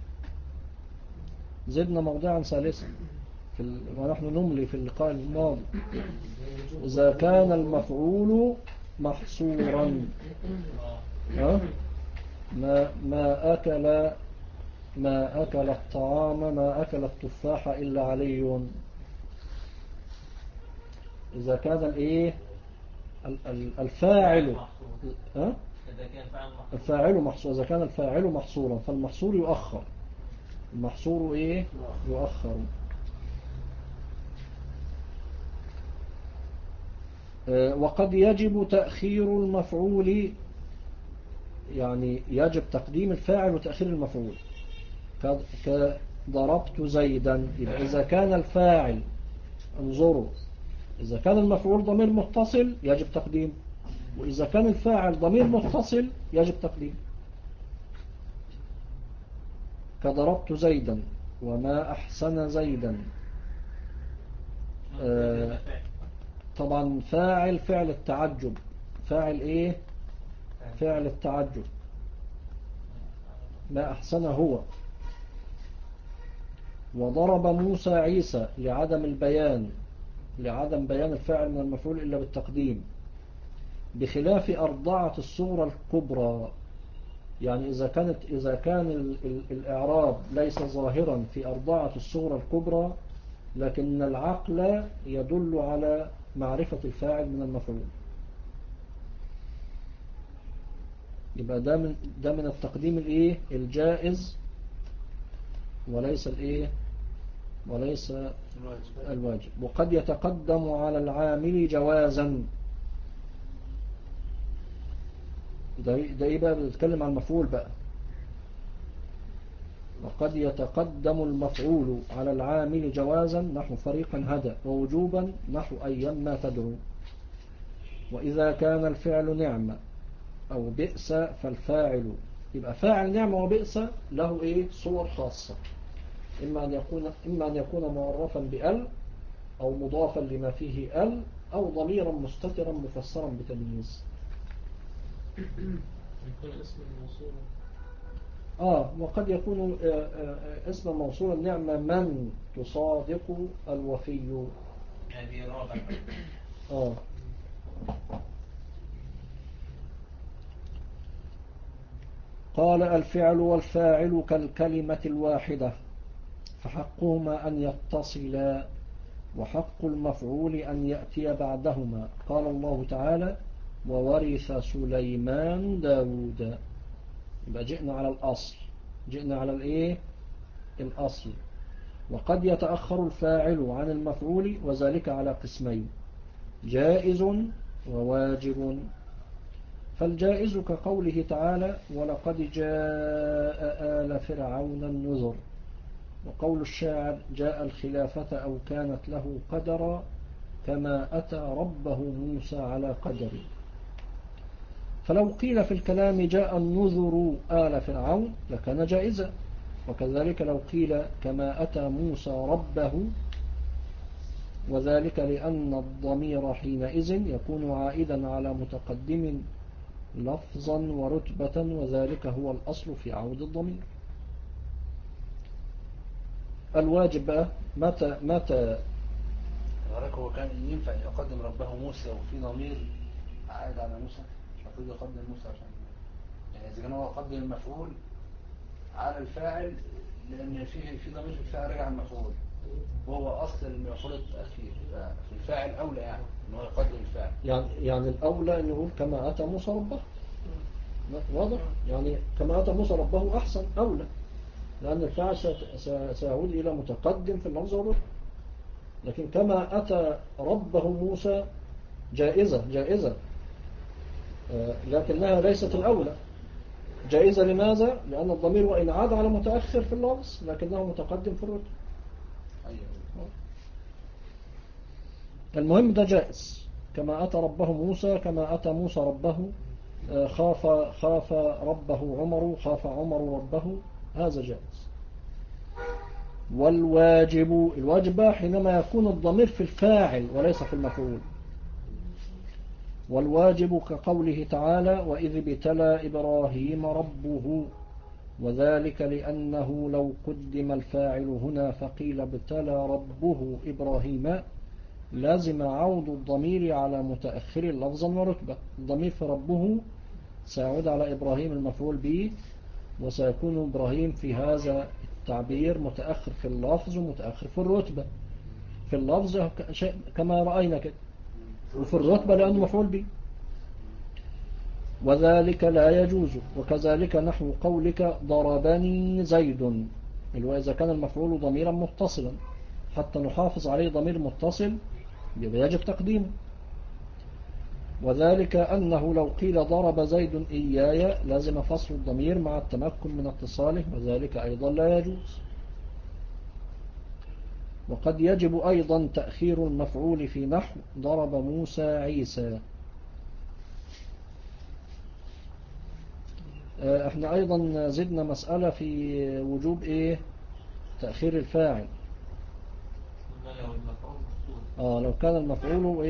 زدنا موضعا ثالثا ونحن نملي في اللقاء الماضي، إذا كان المفعول محصورا ما أكل الطعام ما أكل التفاح إلا علي. إذا كان الإيه الفاعل الفاعل محصور، إذا كان الفاعل محصورا فالمحصور يؤخر، المحصور إيه يؤخر. وقد يجب تأخير المفعول، يعني يجب تقديم الفاعل وتأخير المفعول، كضربت زيدا. إذا كان الفاعل انظروا، إذا كان المفعول ضمير متصل يجب تقديم، وإذا كان الفاعل ضمير متصل يجب تقديم، كضربت زيدا وما أحسن زيدا. طبعا فعل التعجب، فاعل إيه فعل التعجب، ما أحسن هو. وضرب موسى عيسى لعدم بيان الفاعل من المفعول إلا بالتقديم، بخلاف أرضعة الصورة الكبرى، يعني إذا كان الإعراب ليس ظاهرا في أرضعة الصورة الكبرى، لكن العقل يدل على معرفة الفاعل من المفعول. يبقى ده من التقديم الايه الجائز، وليس الايه وليس الواجب. وقد يتقدم على العامل جوازا. ده ايه بقى؟ بنتكلم عن المفعول بقى. وقد يتقدم المفعول على العامل جوازا نحو فريقا هدى، ووجوبا نحو أيما تدعو. وإذا كان الفعل نعمة أو بئس فالفاعل، يبقى فاعل نعمة وبئس له إيه صور خاصة، إما أن يكون معرفا بأل، أو مضافا لما فيه أل، أو ضميرا مستترا مفسرا بتمييز. يكون اسم الموصول. وقد يكون اسم موصول النعمة من تصادق الوفي. هذه رابع. قال الفعل والفاعل كالكلمة الواحدة، فحقهما أن يتصلا، وحق المفعول أن يأتي بعدهما. قال الله تعالى وورث سليمان داود. يبقى جئنا على الأصل، جئنا على الإيه الأصل. وقد يتأخر الفاعل عن المفعول، وذلك على قسمين: جائز وواجب. فالجائز كقوله تعالى ولقد جاء آل فرعون النذر، وقول الشاعر جاء الخلافة أو كانت له قدرا، كما أتى ربه موسى على قدر. فلو قيل في الكلام جاء النذر آل فرعون لكان جائزا، وكذلك لو قيل كما أتى موسى ربه، وذلك لأن الضمير حينئذ يكون عائدا على متقدم لفظا ورتبة، وذلك هو الأصل في عود الضمير. الواجب بقى متى هو كان ينفع يقدم ربه موسى وفي ضمير عائد على موسى، المفروض يقدم موسى عشان يعني إذا كان هو يقدم المفعول على الفاعل، لأن في ضمير في الفاعل رجع المفعول، وهو أصل المفعول الأخير، في الفاعل أولى يعني إن هو يقدم الفاعل. يعني الأولى أن يقول كما أتى موسى ربه، واضح؟ يعني كما أتى موسى ربه أحسن، أولى، لأن الفاعل سيعود إلى متقدم في اللفظ والرتبة. لكن كما أتى ربه موسى جائزة لكنها ليست الأولى. جائزة لماذا؟ لأن الضمير وإن عاد على متأخر في اللفظ لكنه متقدم في الرتبة. المهم ده جائز، كما أتى ربه موسى، كما أتى موسى ربه، خاف ربه عمر، خاف عمر ربه، هذا جائز. الواجب حينما يكون الضمير في الفاعل وليس في المفعول. والواجب كقوله تعالى وإذ ابتلى إبراهيم ربه، وذلك لأنه لو قدم الفاعل هنا فقيل ابتلى ربه إبراهيم لازم عود الضمير على متأخر لفظا ورتبة. الضمير في ربه سيعود على إبراهيم المفعول به، وسيكون إبراهيم في هذا التعبير متأخر في اللفظ ومتأخر في الرتبة. في اللفظ كما رأينا كده، وفي الرتبة لأنه مفعول به، وذلك لا يجوز. وكذلك نحو قولك ضربني زيد، وإذا كان المفعول ضميرا متصلا حتى نحافظ عليه ضمير متصل يجب تقديمه. وذلك أنه لو قيل ضرب زيد إياي لازم فصل الضمير مع التمكن من اتصاله، وذلك أيضا لا يجوز. وقد يجب أيضا تأخير المفعول في نحو ضرب موسى عيسى. احنا أيضا زدنا مسألة في وجوب تأخير الفاعل. لو كان المفعول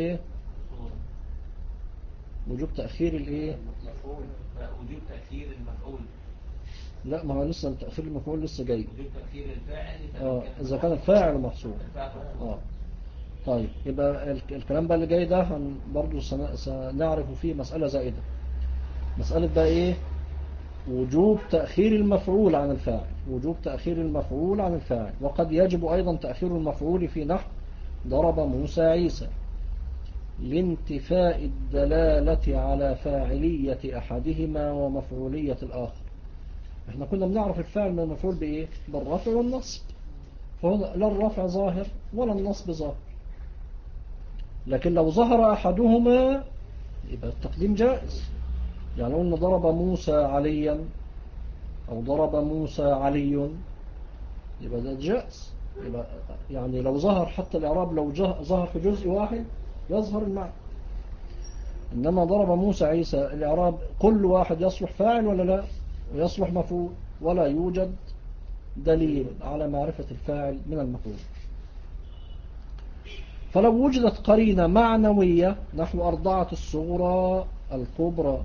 وجوب تأخير المفعول. وجوب تأخير المفعول. لا، ما هو لسه تأخير المفعول لسه جاي. وجوب تأخير الفاعل إذا كان الفاعل محصور. طيب، يبقى الكلام بقى اللي جاي ده برضو سنعرف فيه مسألة زائدة. مسألة بقى وجوب تأخير المفعول عن الفاعل. وجوب تأخير المفعول عن الفاعل. وقد يجب أيضا تأخير المفعول في نحو ضرب موسى عيسى. لانتفاء الدلالة على فاعلية أحدهما ومفعولية الآخر. احنا كنا بنعرف الفاعل من المفعول بإيه؟ بالرفع والنصب، فهنا لا الرفع ظاهر ولا النصب ظاهر، لكن لو ظهر أحدهما يبقى التقديم جائز. يعني قلنا ضرب موسى عليا أو ضرب موسى علي، يبقى ده جائز. يبقى يعني لو ظهر حتى الإعراب، لو ظهر في جزء واحد يظهر المعنى. إنما ضرب موسى عيسى، الإعراب كل واحد يصلح فاعل ولا لا، ويصلح مفعول، ولا يوجد دليل على معرفة الفاعل من المفعول. فلو وجدت قرينة معنوية نحو أرضعة الصغرى الكبرى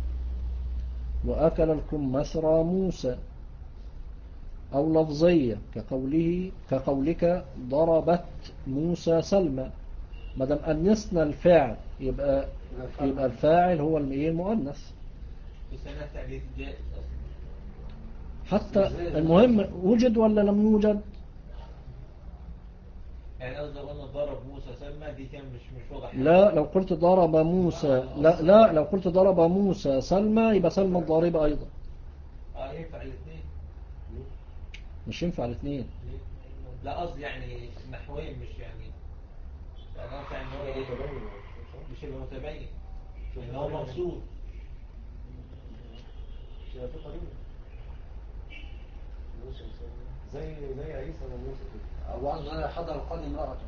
وأكل الكمثرى موسى، أو لفظية كقولك ضربت موسى سلمى، ما دام أنسنا الفاعل يبقى الفاعل هو المؤنث. حتى المهم وجد ولا لم يوجد. يعني قصدي قلنا ضرب موسى سلمى دي كان مش واضح. لا لو قلت ضرب موسى لا لو قلت ضرب موسى سلمى يبقى سلمى الضاربة أيضا. ينفع الاثنين؟ مش ينفع الاثنين. لا قصدي يعني نحويا، مش يعني قصدي ان هو ايه، مش يبقى متبين ان هو مقصود. زي عيسى وموسى كده، او عنده حضر القاضي امرأته.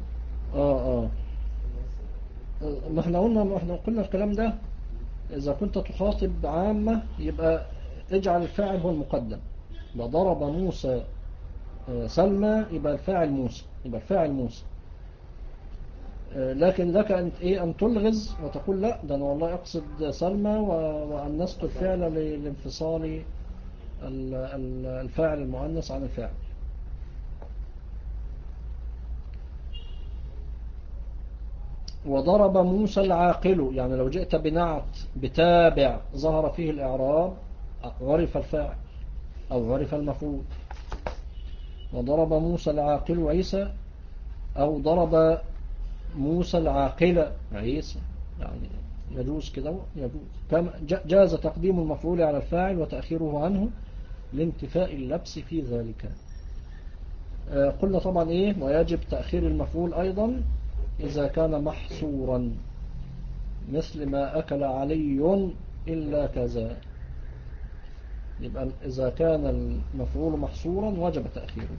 ما احنا قلنا الكلام ده إذا كنت تخاطب عامة يبقى اجعل الفاعل هو المقدم. ضرب موسى سلمى يبقى الفاعل موسى، لكن لك أن تلغز وتقول لا ده أنا والله أقصد سلمى وأنست الفعل لانفصال الفاعل المؤنث عن الفاعل. وضرب موسى العاقل، يعني لو جئت بنعت بتابع ظهر فيه الإعراب عرف الفاعل أو عرف المفعول. وضرب موسى العاقل عيسى، أو ضرب موسى العاقل عيسى، يعني يجوز كده، يجوز. كما جاز تقديم المفعول على الفاعل وتأخيره عنه لانتفاء اللبس في ذلك. قلنا طبعا ويجب تأخير المفعول أيضا إذا كان محصورا، مثل ما أكل علي إلا كذا. يبقى إذا كان المفعول محصورا وجب تأخيره.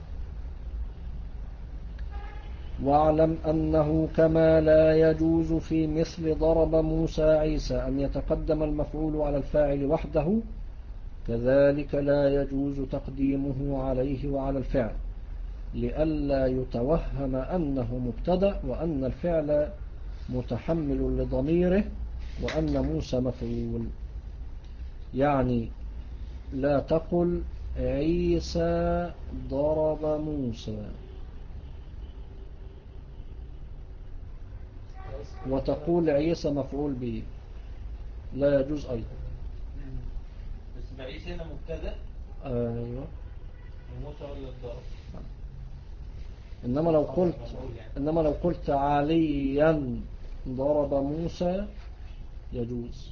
واعلم أنه كما لا يجوز في مثل ضرب موسى عيسى أن يتقدم المفعول على الفاعل وحده، كذلك لا يجوز تقديمه عليه وعلى الفعل، لئلا يتوهم أنه مبتدأ وأن الفعل متحمل لضميره وأن موسى مفعول. يعني لا تقل عيسى ضرب موسى وتقول عيسى مفعول به، لا يجوز أيضا. بس عيسى هنا مبتدأ. أيوة. وموسى ولا الضرب. إنما لو قلت عليا ضرب موسى يجوز.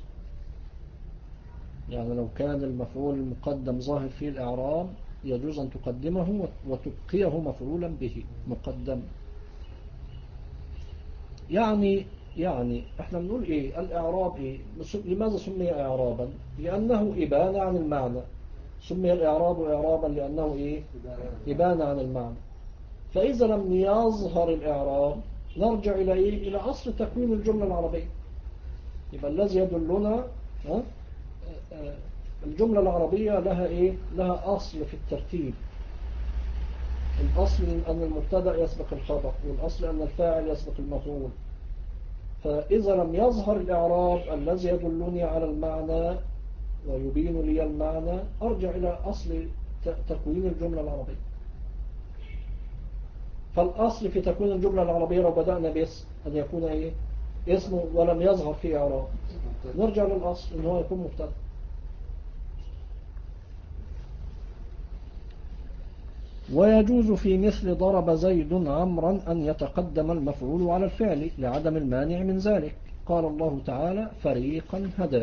يعني لو كان المفعول المقدم ظاهر فيه الإعراب يجوز أن تقدمه وتبقيه مفعولا به مقدم. يعني احنا بنقول الإعراب لماذا سمي إعرابا؟ لأنه إبانة عن المعنى. سمي الإعراب إعرابا لأنه إبانة عن المعنى. فإذا لم يظهر الإعراب نرجع إلى أصل تكوين الجملة العربية. يبقى الذي يدلنا الجملة العربية لها أصل في الترتيب. الأصل أن المبتدأ يسبق الخبر، والأصل أن الفاعل يسبق المفعول. فإذا لم يظهر الإعراب الذي يدلني على المعنى ويبين لي المعنى أرجع إلى أصل تكوين الجملة العربية. فالأصل في تكوين الجملة العربية لو بدأنا باسم أن يكون اسمه ولم يظهر فيه إعراب، نرجع للأصل أنه يكون مبتدأ. ويجوز في مثل ضرب زيد عمرا أن يتقدم المفعول على الفعل لعدم المانع من ذلك. قال الله تعالى فريقا هدى.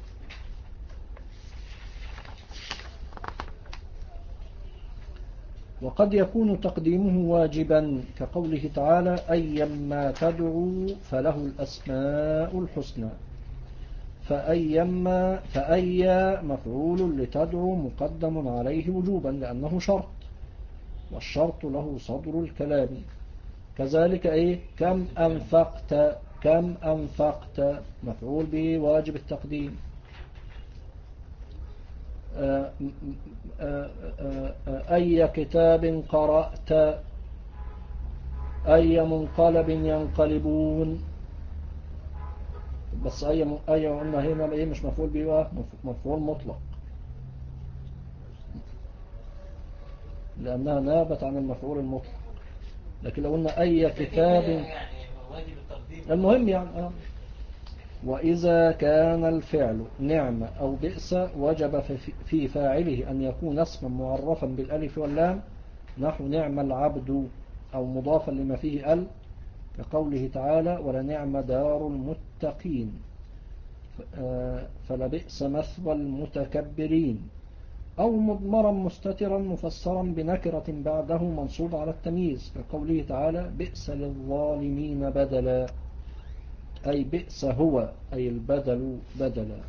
وقد يكون تقديمه واجبا كقوله تعالى أيما تدعو فله الأسماء الحسنى، فأي مفعول لتدعو مقدم عليه وجوبا لأنه شرط، والشرط له صدر الكلام. كذلك كم أنفقت مفعول به واجب التقديم. أي كتاب قرأت، أي منقلب ينقلبون. بس أي قلنا هنا إيه مش مفعول به، مفعول مطلق لأنها نابت عن المفعول المطلق. لكن لو قلنا أي كتاب المهم يعني وإذا كان الفعل نعم أو بئس وجب في فاعله أن يكون اسما معرفا بالألف واللام، نحو نعم العبد، أو مضافا لما فيه ال كقوله تعالى ولنعم دار المتقين، فلبئس مثوى المتكبرين، أو مضمرا مستترا مفسرا بنكرة بعده منصوب على التمييز كقوله تعالى بئس للظالمين بدلا، أي بئس هو أي البدل بدلا.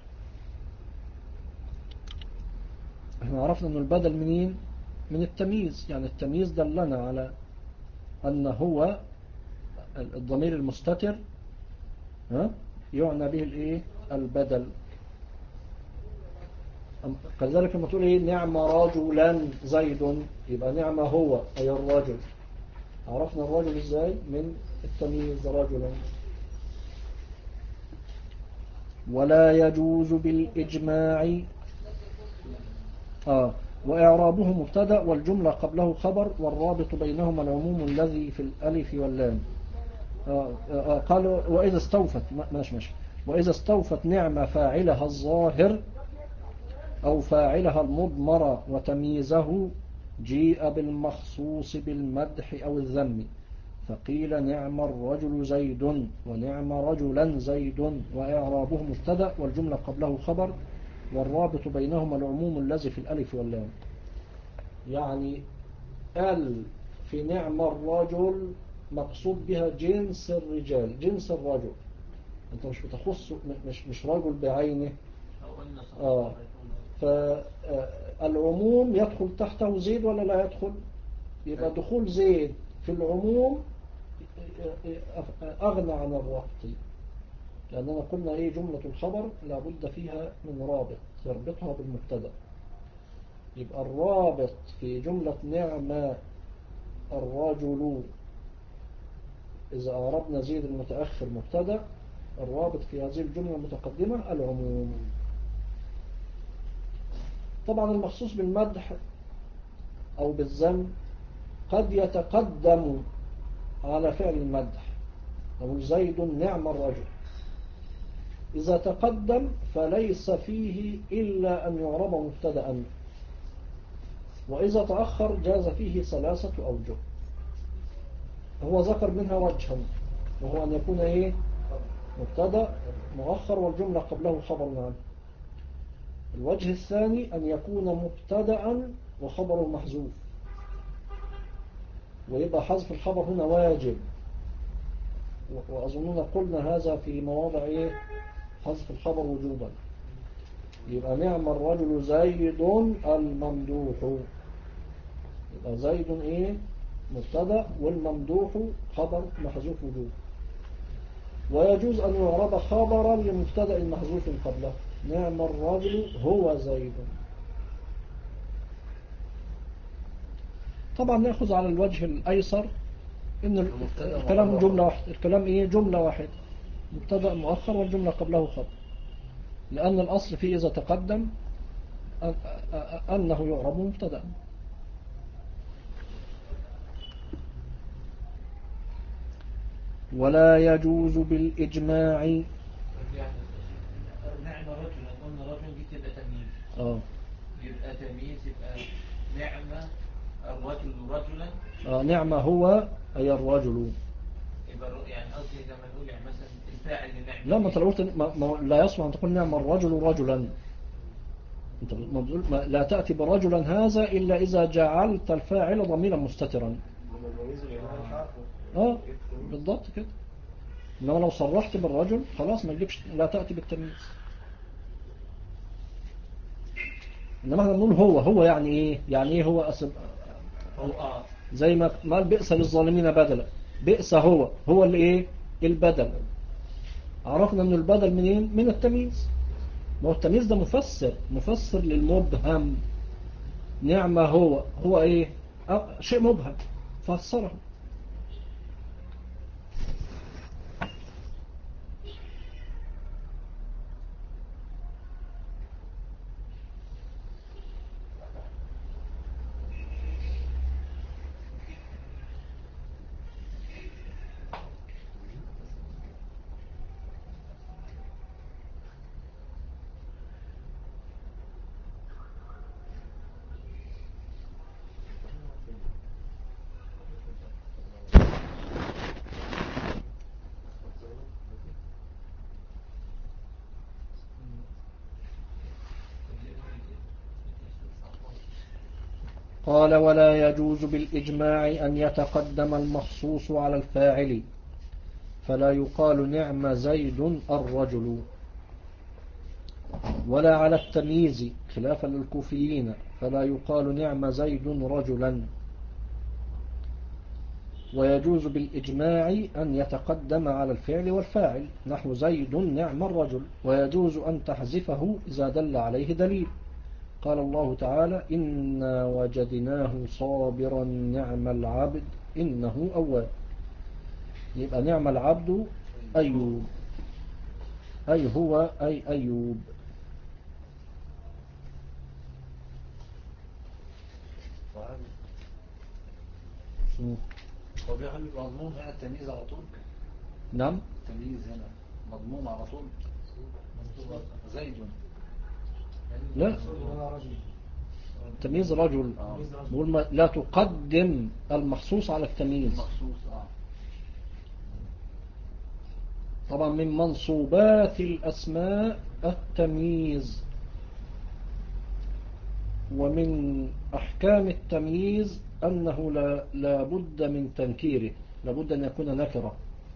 احنا عرفنا أن البدل منين؟ من التمييز، يعني التمييز دلنا على أن هو الضمير المستتر يعنى به الايه البدل. كذلك لما تقول ايه نعم رجلا زيد، يبقى نعم هو أي الرجل. عرفنا الرجل ازاي؟ من التمييز رجلا. ولا يجوز بالإجماع وإعرابه مبتدأ والجملة قبله خبر والرابط بينهما العموم الذي في الألف واللام. قالوا وإذا استوفت ماشي وإذا استوفت نعمة فاعلها الظاهر أو فاعلها المضمر وتمييزه جيء بالمخصوص بالمدح أو الذم، فقيل نعم الرجل زيد ونعم رجلا زيد، وإعرابه مبتدأ والجملة قبله خبر والرابط بينهما العموم الذي في الألف واللام. يعني في نعم الرجل مقصود بها جنس الرجال، جنس الرجل. انت مش بتخص مش رجل بعينه. فالعموم يدخل تحته زيد ولا لا يدخل؟ يبقى دخول زيد في العموم أغنى عن الربط، لأننا قلنا جملة الخبر لابد فيها من رابط يربطها بالمبتدأ. يبقى الرابط في جملة نعم الرجل إذا أعربنا زيد المتأخر مبتدأ، الرابط في هذه الجملة المتقدمة العموم. طبعا المخصوص بالمدح أو بالذم قد يتقدم على فعل المدح، أو زيد نعم الرجل. إذا تقدم فليس فيه إلا أن يعرب مبتدأ، وإذا تأخر جاز فيه 3 أوجه. هو ذكر منها وجها وهو أن يكون مبتدأ مؤخر والجملة قبله خبر عنه. الوجه الثاني أن يكون مبتدأ وخبره محذوف، ويبقى حذف الخبر هنا واجب، وأظننا قلنا هذا في مواضع حذف الخبر وجوبا. يبقى نعم الرجل زيد الممدوح، يبقى زيد مبتدأ والممدوح خبر محذوف وجوب. ويجوز أن يعرب خبرا لمبتدأ محذوف قبله، نعم الرجل هو زيد. طبعا نأخذ على الوجه الأيسر إن الكلام جملة واحدة، الكلام جملة واحدة، مبتدأ مؤخر والجملة قبله خبر، لأن الأصل فيه إذا تقدم أنه يعرب مبتدأ. ولا يجوز بالإجماع. نعم رجلا، قلنا رجل دي تبقى تمييز. يبقى تمييز، يبقى نعمة الرجل رجلا. نعم هو أي الرجل. يعني قصدي لما نقول يعني مثلا الفاعل لنعم. لا، ما انت لو قلت لا يصلح ان تقول نعم الرجل رجلا. انت لا تأتي برجلا هذا إلا إذا جعلت الفاعل ضميرا مستترا. بالضبط كده. انما لو صرحت بالرجل خلاص ما تجيبش، لا تأتي بالتمييز. انما احنا بنقول هو يعني ايه؟ يعني ايه هو زي ما قال بئس للظالمين بدلا. بئس هو اللي ايه؟ البدل. عرفنا ان البدل منين؟ من التمييز. ما هو التمييز ده مفسر للمبهم. نعم هو ايه؟ شيء مبهم فسره. قال ولا يجوز بالإجماع أن يتقدم المخصوص على الفاعل، فلا يقال نعم زيد الرجل، ولا على التمييز خلافا للكوفيين، فلا يقال نعم زيد رجلا. ويجوز بالإجماع أن يتقدم على الفعل والفاعل نحو زيد نعم الرجل، ويجوز أن تحذفه إذا دل عليه دليل. قال الله تعالى إنا وجدناه صابرا نعم العبد إنه أواب. يبقى نعم العبد أيوب، أي هو أي أيوب. هو بيخلي مضمون هنا التمييز على طول. نعم التمييز هنا مضمون على طول زيد. لا، تمييز رجل. لا تقدم المخصوص على التمييز. طبعا من منصوبات الأسماء التمييز، ومن أحكام التمييز أنه لا بد من تنكيره، لا بد أن يكون نكرة.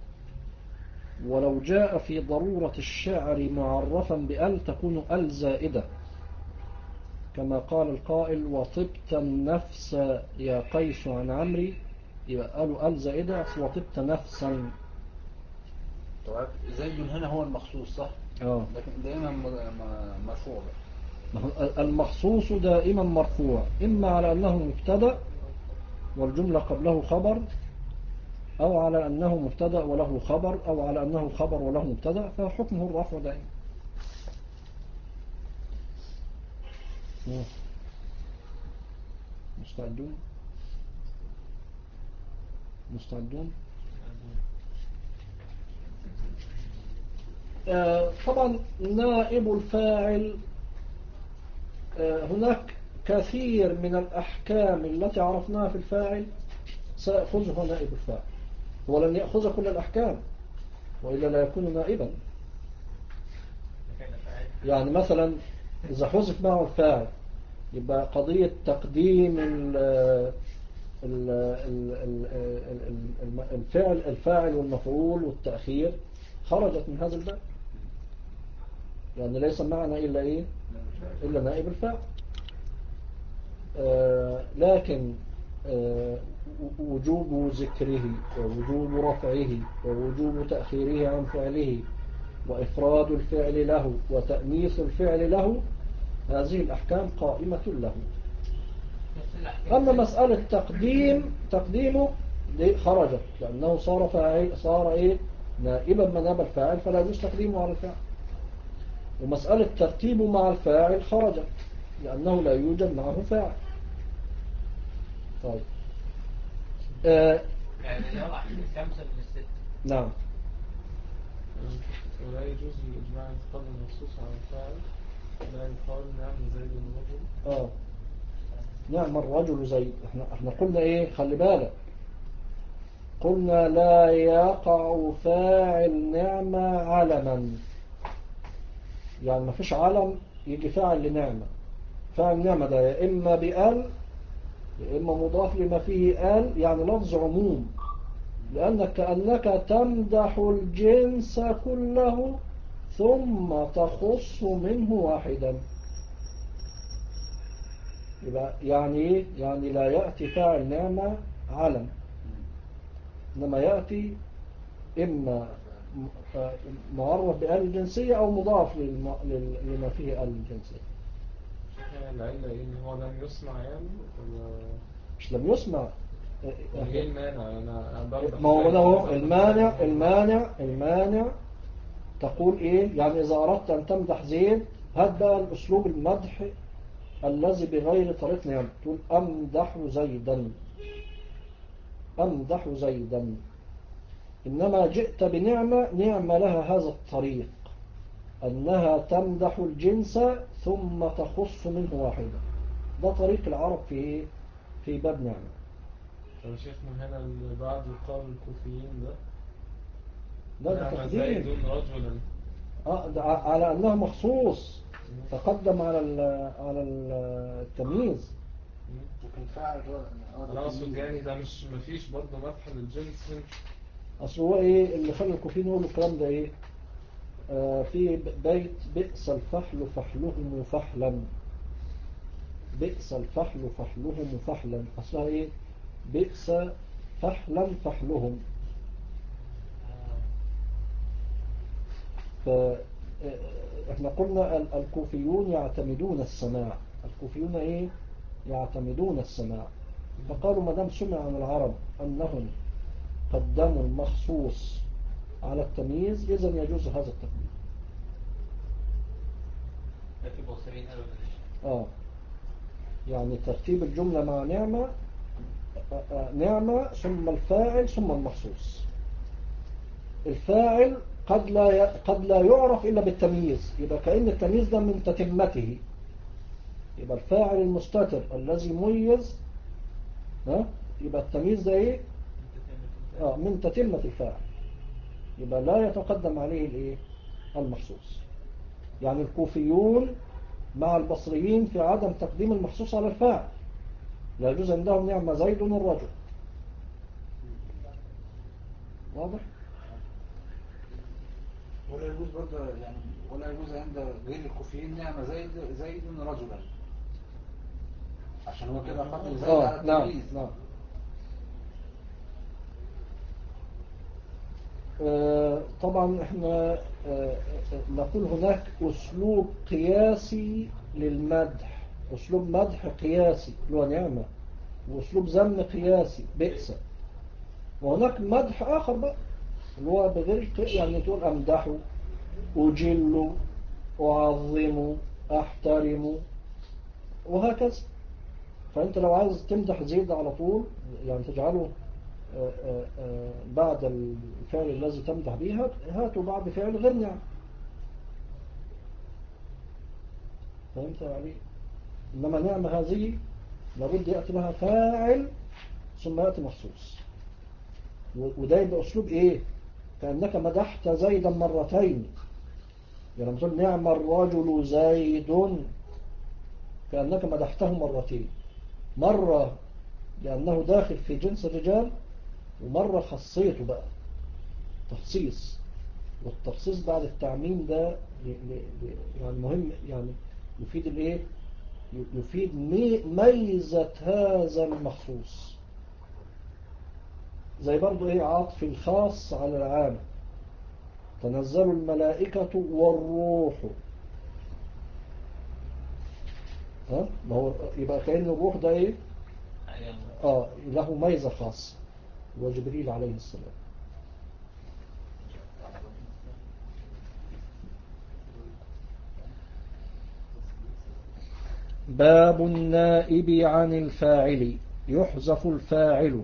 ولو جاء في ضرورة الشعر معرفا بأل تكون أل زائدة، كما قال القائل وطبت النفس يا قيس عن عمري، يبقى قالوا أل زائدة وطبت نفسا. طيب زيد هنا هو المخصوص صح؟ لكن دائما مرفوع. المخصوص دائما مرفوع، إما على أنه مبتدأ والجملة قبله خبر، أو على أنه مبتدأ وله خبر، أو على أنه خبر وله مبتدأ، فحكمه الرفع دائما. مستعدون. طبعا نائب الفاعل، هناك كثير من الأحكام التي عرفناها في الفاعل سيأخذها نائب الفاعل. هو لن يأخذ كل الأحكام وإلا لا يكون نائبا. يعني مثلا إذا حذف معه الفاعل يبقى قضية تقديم الفاعل والمفعول والتأخير خرجت من هذا الباب، يعني ليس معنا إلا إيه؟ إلا نائب الفاعل. لكن وجوب ذكره ووجوب رفعه ووجوب تأخيره عن فعله وإفراد الفعل له وتأنيث الفعل له، هذه الأحكام قائمة له. أما مسألة تقديمه خرجت، لأنه صار إيه؟ نائبا مناب الفاعل، فلا يجوز تقديمه على الفاعل. ومسألة ترتيبه مع الفاعل خرجت، لأنه لا يوجد معه فاعل. طيب يعني يضع 5 من 6. نعم. ولا يجوز للإجماع أن يتقدم النصوص على الفاعل، لا يقال نعم زيد الرجل. نعم الرجل زيد. احنا قلنا ايه؟ خلي بالك، قلنا لا يقع فاعل نعمة علما، يعني ما فيش علم يجي فاعل لنعمة. فاعل نعمة ده يا إما بأل يا إما مضاف لما فيه آل، يعني لفظ عموم، لأنك كأنك تمدح الجنس كله ثم تخص منه واحدا. يبقى يعني ايه؟ يعني لا يأتي فاعل نعمة علم، إنما يأتي إما معرف بآل الجنسية أو مضاف لما فيه آل الجنسية. العلة إيه؟ إن هو لم يسمع يعني ولا مش لم يسمع. إيه المانع؟ ما هو له المانع تقول إيه؟ يعني إذا أردت أن تمدح زيد هات بقى الأسلوب المدح الذي بغير طريق نعمة، تقول أمدح زيدا، أمدح زيدا. إنما جئت بنعمة، نعمة لها هذا الطريق، أنها تمدح الجنس ثم تخص منه واحدة. ده طريق العرب في باب نعمة. طب شيخنا هنا بعد قول الكوفيين ده نعم زيد تقديم رجلا على أنه مخصوص، تقدم على التمييز. لكن فاعل أنا أقصد يعني ده مش مفيش برضه مدح للجنس. أصل هو إيه اللي خلى الكوفيين يقولوا الكلام ده؟ إيه؟ في بيت بئس الفحل فحلهم فحلا، بئس الفحل فحلهم فحلا، أصلها إيه؟ بئس فحلا فحلهم. فإحنا قلنا الكوفيون يعتمدون السماع. الكوفيون إيه؟ يعتمدون السماع، فقالوا ما دام سمع عن العرب أنهم قدموا المخصوص على التمييز إذن يجوز هذا التقديم. لكن بوصرين قالوا يعني ترتيب الجملة مع نعمة، نعمة ثم الفاعل ثم المخصوص. الفاعل قد لا يعرف إلا بالتمييز، يبقى كأن التمييز ده من تتمته، يبقى الفاعل المستتر الذي ميز، يبقى التمييز ده إيه؟ من تتمة الفاعل، يبقى لا يتقدم عليه الإيه؟ المخصوص. يعني الكوفيون مع البصريين في عدم تقديم المخصوص على الفاعل، لا يجوز عندهم نعمة زيد الرجل. واضح؟ ولا يجوز برضه يعني، ولا يجوز عند غير الكوفيين نعمة زيد رجلا، عشان هو كده قدم زيد على التمييز. نعم. طبعا احنا نقول هناك أسلوب قياسي للمدح، أسلوب مدح قياسي اللي هو نعمة، وأسلوب ذم قياسي بئس، وهناك مدح آخر بقى اللي هو بغير يعني تقول أمدحه، أجله، أعظمه، أحترمه، وهكذا. فأنت لو عايز تمدح زيد على طول يعني تجعله بعد الفعل الذي تمدح به هاتوا بعد فعل غير نعم. فهمت علي؟ إنما نعمة هذه لابد يأتي لها فاعل ثم يأتي مخصوص، وده يبقى أسلوب إيه؟ كأنك مدحت زيدا مرتين، يعني مثل نعم الرجل زيد، كأنك مدحته مرتين، مرة لأنه داخل في جنس الرجال، ومرة خصيته بقى تخصيص. والتخصيص بعد التعميم ده يعني مهم، يعني يفيد الايه؟ يفيد ميزة هذا المخصوص، زي برضو ايه عطف الخاص على العام، تنزل الملائكة والروح. ما هو يبقى كأن الروح ده ايه؟ له ميزة خاصة، وجبريل عليه السلام. باب النائب عن الفاعل. يحذف الفاعل،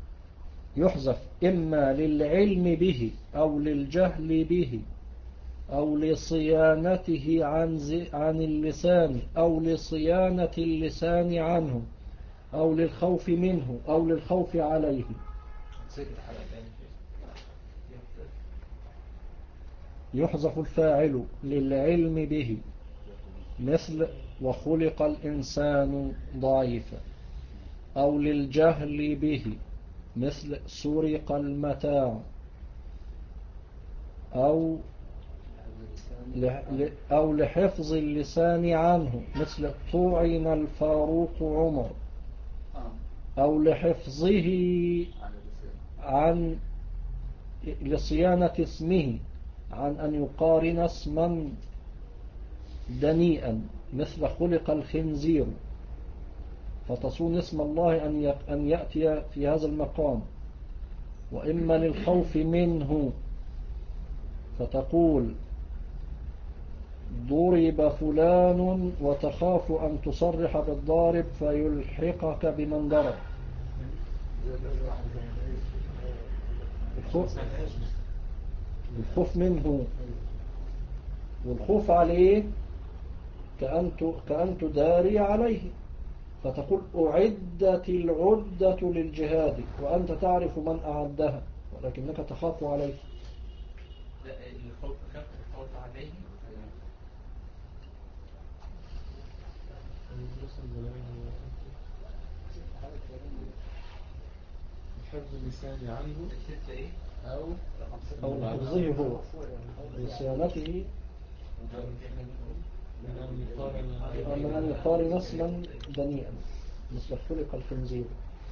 يحذف إما للعلم به أو للجهل به أو لصيانته عن اللسان أو لصيانة اللسان عنه أو للخوف منه أو للخوف عليه. يحذف الفاعل للعلم به، مثل وخلق الإنسان ضعيفا، أو للجهل به، مثل سرق المتاع، أو لحفظ اللسان عنه، مثل طعن الفاروق عمر، أو لحفظه عن لصيانة اسمه عن أن يقارن اسما دنيئا، مثل خلق الخنزير، فتصون اسم الله أن يأتي في هذا المقام. وإما للخوف منه فتقول ضرب فلان وتخاف أن تصرح بالضارب فيلحقك بمن ضرب. الخوف منه والخوف عليه كأن تداري عليه، فتقول أعدت العدة للجهاد وأنت تعرف من أعدها ولكنك تخاف عليه. الخوف عليه حفظ اللسان عنه أو حفظه هو وصيانته من أن يقارن اسما دنيئا، مثل خلق الخنزير.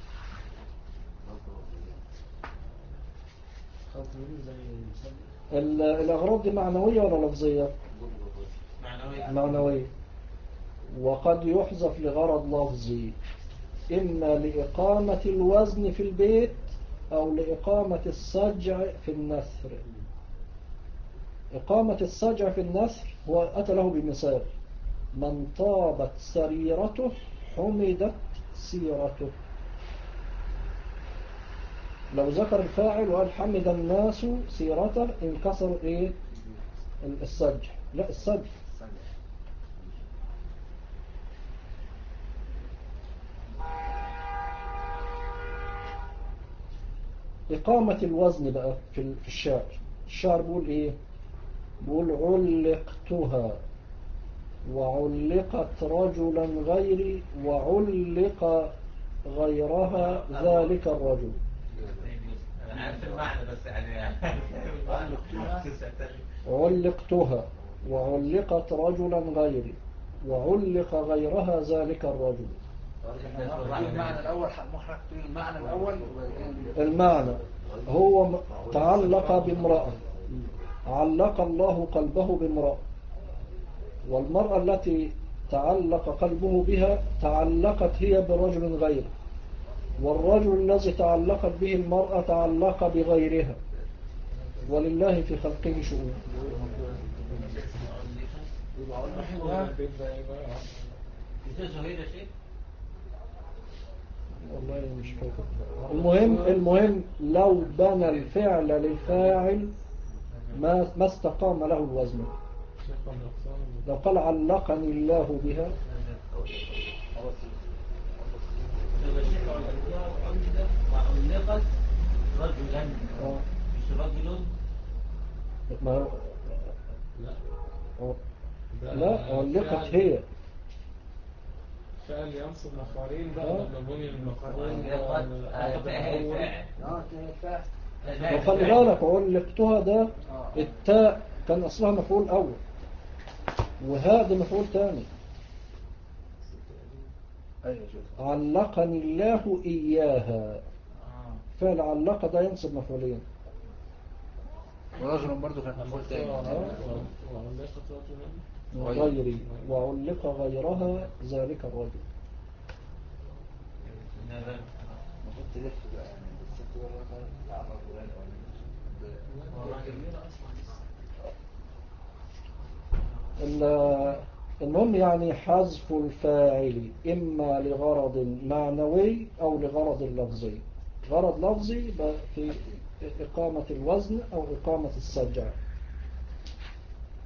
الأغراض دي معنوية ولا لفظية؟ معنوية. وقد يحذف لغرض لفظي، إما لإقامة الوزن في البيت أو لإقامة السجع في النثر. إقامة السجع في النثر هو أتى له بمثال: من طابت سريرته حمدت سيرته. لو ذكر الفاعل وقال حمد الناس سيرته انكسر ايه السجع، لا السجع. إقامة الوزن بقى في الشعر. الشعر بيقول ايه؟ بيقول علقتها وعلقت رجلا غيري وعلق غيرها ذلك الرجل. أنا عارف المعنى بس يعني علقتها وعلقت رجلا غيري وعلق غيرها ذلك الرجل. المعنى الأول محرك المعنى الأول. المعنى هو تعلق بامرأة، علق الله قلبه بامرأة، والمرأة التي تعلق قلبه بها تعلقت هي برجل غيره، والرجل الذي تعلقت به المرأة تعلق بغيرها، ولله في خلقه شؤون. والله مش فاكر. المهم لو بنى الفعل للفاعل ما استقام له الوزن. لو قال علقني الله بها وعلقت رجلا مش رجل. لا علقت هي فعل ينصب مفعولين بقى لما بني المفعولين وخلي بالك علقتها ده التاء كان أصلها مفعول أول وهاء ده مفعول تاني. علقني الله إياها، فعل علق ده ينصب مفعولين. ورجل برضو كان مفعول تاني. غيري وعلق غيرها ذلك الرجل. المفروض تلف بقى يعني المهم يعني حذف الفاعل إما لغرض معنوي أو لغرض لفظي. غرض لفظي في إقامة الوزن أو إقامة السجع.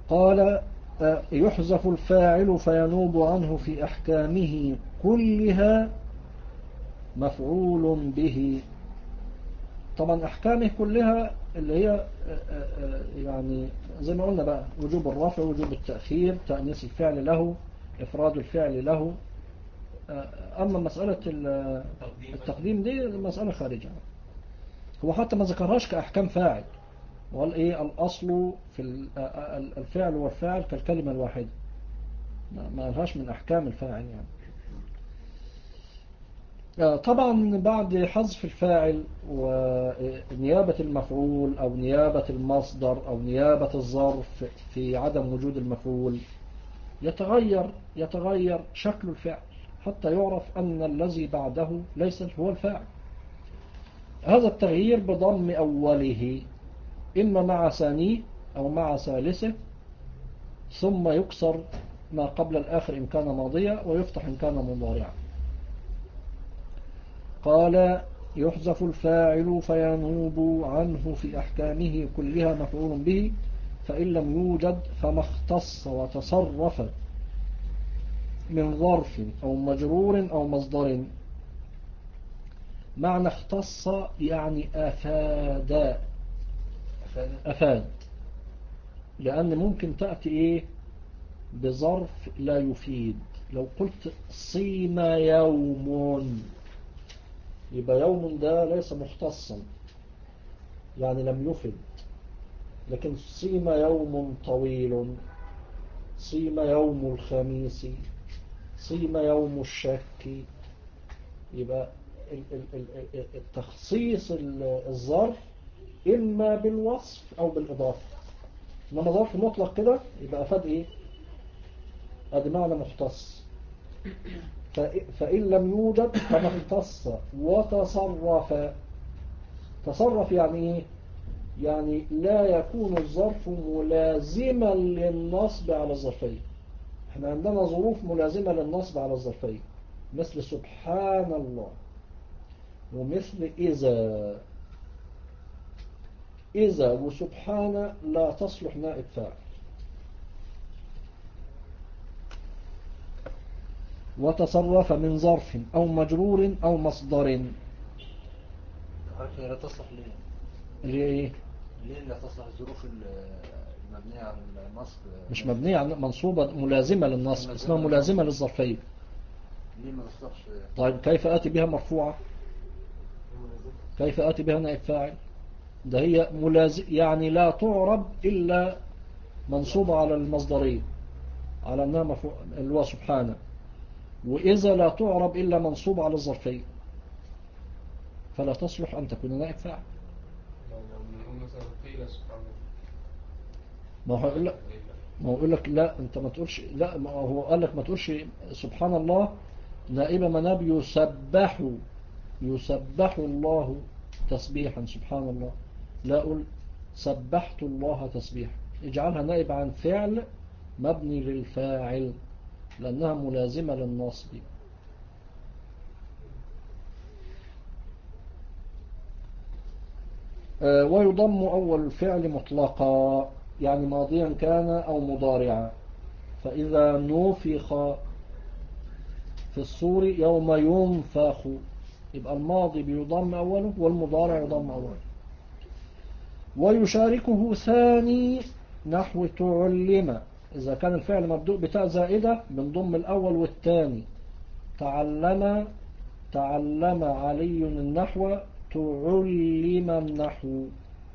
قال يحذف الفاعل فينوب عنه في أحكامه كلها مفعول به. طبعا أحكامه كلها اللي هي يعني زي ما قلنا بقى وجوب الرفع، وجوب التأخير، تأنيث الفعل له، إفراد الفعل له. أما مسألة التقديم دي مسألة خارجة، هو حتى ما ذكرهاش كأحكام فاعل، وقال إيه الأصل في الفعل والفاعل كالكلمة الواحدة، ما قالهاش من أحكام الفاعل يعني. طبعا بعد حذف الفاعل ونيابة المفعول أو نيابة المصدر أو نيابة الظرف في عدم وجود المفعول يتغير شكل الفعل حتى يعرف أن الذي بعده ليس هو الفاعل. هذا التغيير بضم أوله إما مع ثانيه أو مع ثالثه، ثم يكسر ما قبل الآخر إن كان ماضيا ويفتح إن كان مضارعا. قال يحذف الفاعل فينوب عنه في أحكامه كلها مفعول به، فإن لم يوجد فما اختص وتصرف من ظرف أو مجرور أو مصدر. معنى اختص يعني أفاد، لأن ممكن تأتي إيه بظرف لا يفيد. لو قلت صيم يوم، يبقى يوم ده ليس مختصا يعني لم يفد. لكن صيم يوم طويل، صيم يوم الخميس، صيم يوم الشك، يبقى التخصيص الظرف إما بالوصف أو بالإضافة. إنما ظرف مطلق كده يبقى أفاد إيه؟ هذا معنى مختص. فإن لم يوجد فما اختص وتصرف. تصرف يعني إيه؟ يعني لا يكون الظرف ملازما للنصب على الظرفية. احنا عندنا ظروف ملازمة للنصب على الظرفية، مثل سبحان الله، ومثل إذا وسبحان لا تصلح نائب فاعل. وتصرف من ظرف أو مجرور أو مصدر. لا تصلح ليه؟ اللي إيه؟ ليه لا تصلح الظروف المبنية على النصب؟ مش مبنية على منصوبة ملازمة للنصب، اسمها ملازمة للظرفية. ليه ما تصلحش؟ طيب كيف آتي بها مرفوعة؟ كيف آتي بها نائب فاعل؟ ده هي يعني لا تعرب إلا منصوبة على المصدرية، على أنها مرفوع اللي هو سبحانه. وإذا لا تعرب إلا منصوبة على الظرفية، فلا تصلح أن تكون نائب فاعل. ما هو يقول لك لا أنت ما تقولش، لا ما هو قال لك ما تقولش سبحان الله نائبة مناب يسبح الله تسبيحا سبحان الله. لا أقول سبحت الله تسبيحا، اجعلها نائب عن فعل مبني للفاعل لأنها ملازمة للنصب. ويضم أول الفعل مطلقا يعني ماضيا كان أو مضارعا. فإذا نفخ في الصور يوم ينفخ، يبقى الماضي بيضم أوله والمضارع يضم أوله. ويشاركه ثاني نحو تعلم، إذا كان الفعل مبدوء بتاء زائدة بنضم الأول والثاني. تعلم علي النحو، تعلم النحو.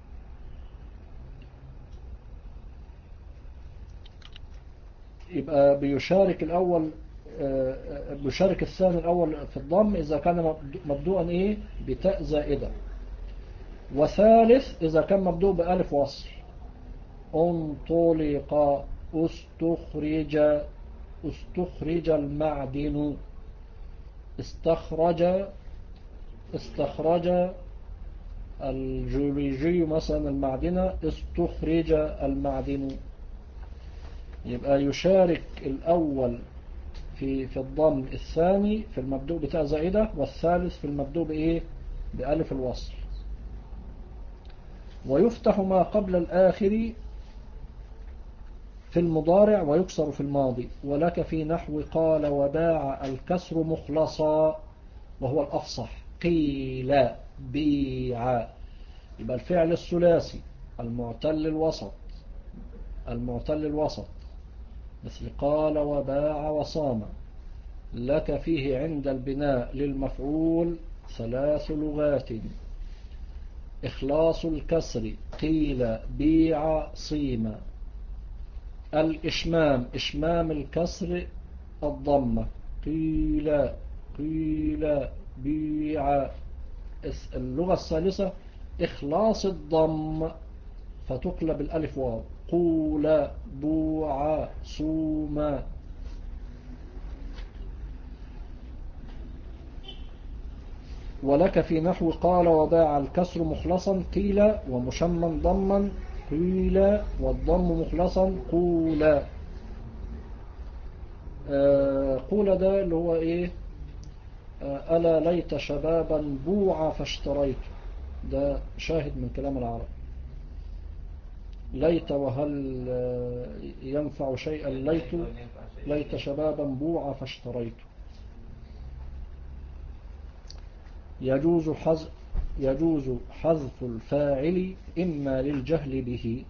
يبقى بيشارك الأول بيشارك الثاني الأول في الضم إذا كان مبدوءا إيه بتاء زائدة، وثالث إذا كان مبدوء بألف وصل. انطلق، استخرج المعدن، استخرج الجوريجي مثلا المعدن، استخرج المعدن. يبقى يشارك الأول في الضم، الثاني في المبدوء بتاء زائدة، والثالث في المبدوء بإيه بألف الوصل. ويفتح ما قبل الآخر في المضارع ويكسر في الماضي. ولك في نحو قال وباع الكسر مخلصا وهو الأفصح. قيل بيع. يبقى الفعل الثلاثي المعتل الوسط مثل قال وباع وصام لك فيه عند البناء للمفعول 3 لغات: إخلاص الكسر قيل بيع صيم، الإشمام إشمام الكسر الضمة قيل بيع. اللغة الثالثة إخلاص الضم فتقلب الألف واو قول بوع صوم. ولك في نحو قال وباع الكسر مخلصا قيل ومشمم ضما قيل والضم مخلصا قول. قول ده اللي هو ايه؟ ألا ليت شبابا بوع فاشتريت. ده شاهد من كلام العرب. ليت وهل ينفع شيئا ليت شبابا بوع فاشتريت. يجوز حذف الفاعل إما للجهل به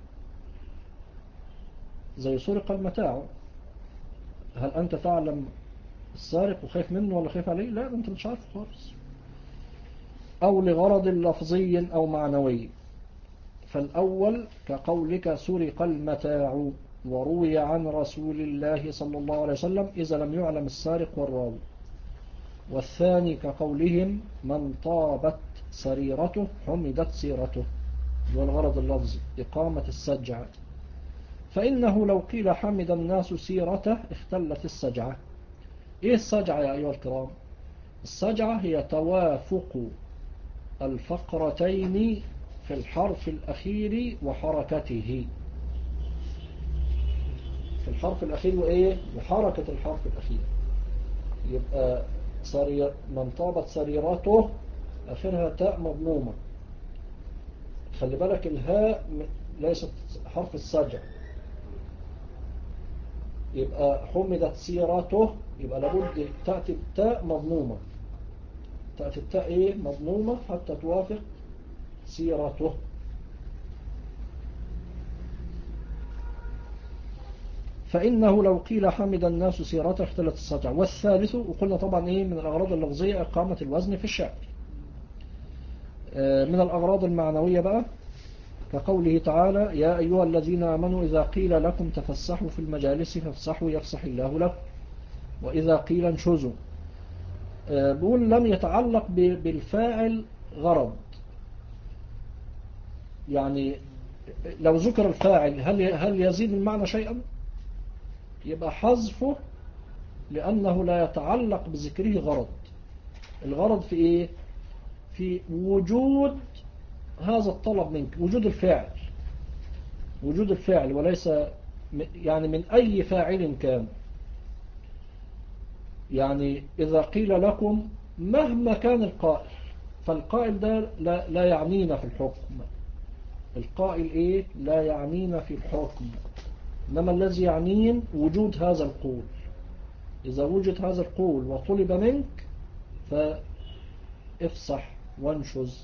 زي سرق المتاع. هل أنت تعلم السارق وخايف منه ولا خايف عليه؟ لا، أنت مش عارف خالص. أو لغرض لفظي أو معنوي. فالأول كقولك سرق المتاع وروي عن رسول الله صلى الله عليه وسلم إذا لم يعلم السارق والراوي. والثاني كقولهم من طابت سريرته حمدت سيرته، والغرض اللفظي إقامة السجع. فإنه لو قيل حمد الناس سيرته اختلت السجعة. إيه السجعة يا أيها الكرام؟ السجعة هي توافق الفقرتين في الحرف الأخير وحركته. في الحرف الأخير وإيه؟ وحركة الحرف الأخير. يبقى من طابت سريرته آخرها تاء مضمومة. خلي بالك الهاء ليست حرف السجع. يبقى حمدت سيرته يبقى لابد تأتي التاء مضمومة. تأتي التاء إيه؟ مضمومة حتى توافق سيرته. فإنه لو قيل حمد الناس سيرته اختلت السجع. والثالث وقلنا طبعا إيه من الأغراض اللفظية إقامة الوزن في الشعر. من الأغراض المعنوية بقى كقوله تعالى يا أيها الذين آمنوا إذا قيل لكم تفسحوا في المجالس فافسحوا يفسح الله لكم وإذا قيل انشزوا. بقول لم يتعلق بالفاعل غرض. يعني لو ذكر الفاعل هل يزيد المعنى شيئا؟ يبقى حذفه لأنه لا يتعلق بذكره غرض. الغرض في إيه؟ في وجود هذا الطلب منك، وجود الفعل وليس يعني من أي فاعل كان. يعني إذا قيل لكم مهما كان القائل فالقائل ده لا يعنينا في الحكم. القائل إيه؟ لا يعنينا في الحكم. إنما الذي يعنين وجود هذا القول. إذا وجد هذا القول وطلب منك فافصح وانشز.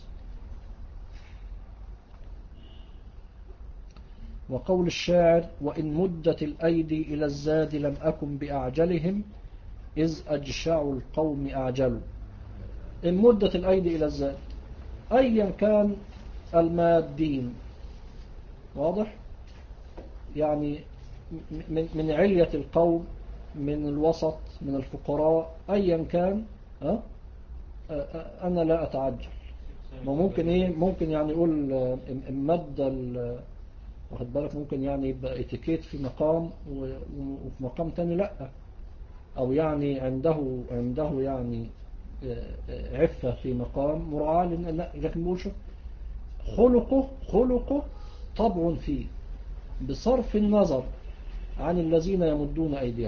وقول الشاعر وإن مدت الأيدي إلى الزاد لم أكن بأعجلهم إذ أجشع القوم أعجلوا. إن مدت الأيدي إلى الزاد أيا كان المادين واضح؟ يعني من علية القوم، من الوسط، من الفقراء، أيا كان أنا لا أتعجل. ممكن إيه؟ ممكن يعني يقول مد واخد بالك، ممكن يعني يبقى اتيكيت في مقام وفي مقام تاني لا، أو يعني عنده يعني عفة في مقام مراعاة، لكن بيقول شوف خلقه طبع فيه بصرف النظر عن الذين يمدون أيديهم.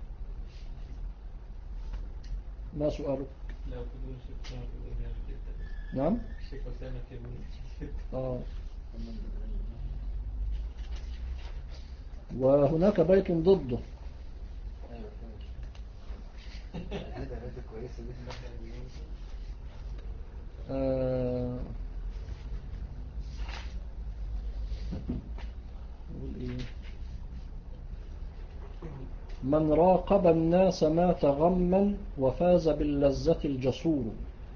ما سؤالك؟ لا أقول شيء جدا. نعم الشيخ أسامة كبير. وهناك بيت ضده. من راقب الناس مات غما وفاز باللذة الجسور.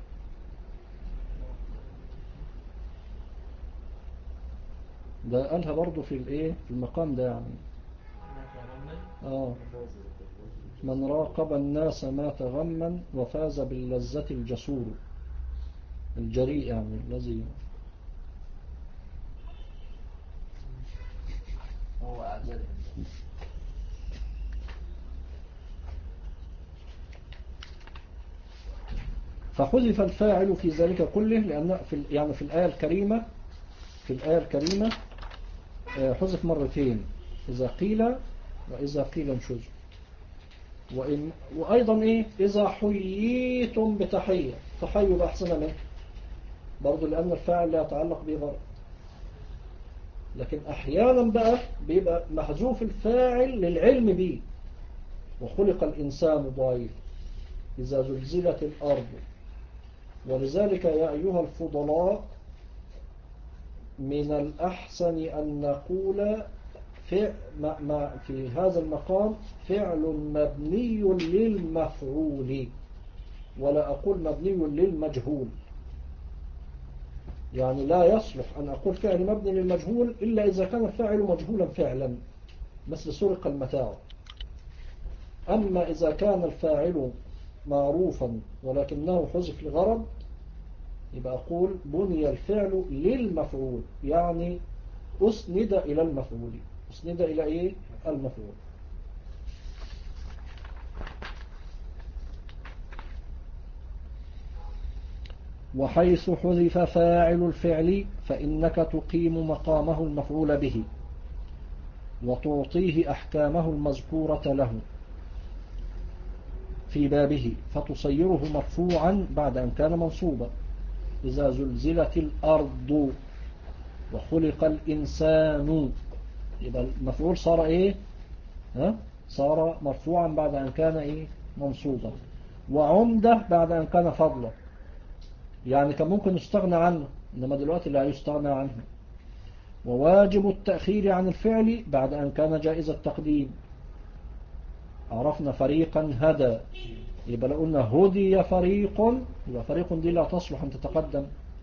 ده قالها برضو في الايه في المقام ده يعني. من راقب الناس مات غما وفاز باللذة الجسور، الجريء يعني الذي هو أعزل. فحذف الفاعل في ذلك كله، لأن في الآية الكريمة حذف مرتين، إذا قيل وإذا قيل انشزوا. وأيضا إذا حييتم بتحية، تحيوا بأحسن منه برضو، لأن الفاعل لا يتعلق به غرض. لكن أحيانا بقى بيبقى محذوف الفاعل للعلم به. وخلق الإنسان ضعيف إذا زلزلت الأرض. ولذلك يا أيها الفضلاء من الأحسن أن نقول في هذا المقام فعل مبني للمفعول، ولا أقول مبني للمجهول. يعني لا يصلح أن أقول فعل مبني للمجهول إلا إذا كان الفاعل مجهولا فعلا، مثل سرق المتاع. أما إذا كان الفاعل معروفا ولكنه حذف لغرض، يبقى أقول بني الفعل للمفعول، يعني أسند إلى المفعول. أسند إلى المفعول. وحيث حذف فاعل الفعل فإنك تقيم مقامه المفعول به وتعطيه أحكامه المذكورة له في بابه، فتصيره مرفوعا بعد أن كان منصوبا. إذا زلزلت الأرض وخلق الإنسان، يبقى المفعول صار صار مرفوعا بعد أن كان منصوبا. وعمدة بعد أن كان فضلا، يعني كان ممكن يستغنى عنه، إنما دلوقتي لا يستغنى عنه. وواجب التأخير عن الفعل بعد أن كان جائز التقديم. عرفنا فريقا هدى، يبقى لو قلنا هدي فريق، يبقى فريق دي لا تصلح أن تتقدم.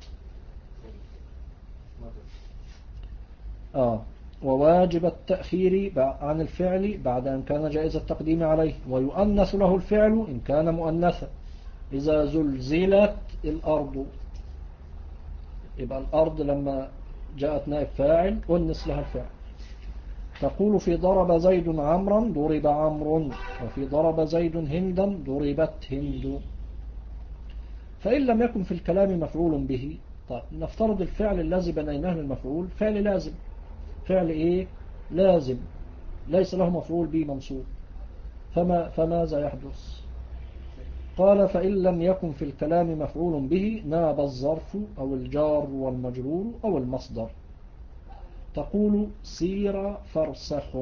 وواجب التأخير عن الفعل بعد أن كان جائز التقديم عليه. ويؤنث له الفعل إن كان مؤنثا. إذا زلزلت الأرض، يبقى الأرض لما جاءت نائب فاعل أنث لها الفعل. تقول في ضرب زيد عمرا ضرب عمرو، وفي ضرب زيد هندا ضربت هند. فإن لم يكن في الكلام مفعول به، طيب نفترض الفعل الذي بنيناه للمفعول فعل لازم. فعل لازم ليس له مفعول به منصوب، فماذا يحدث؟ قال فإن لم يكن في الكلام مفعول به ناب الظرف أو الجار والمجرور أو المصدر. تقول سير فرسخ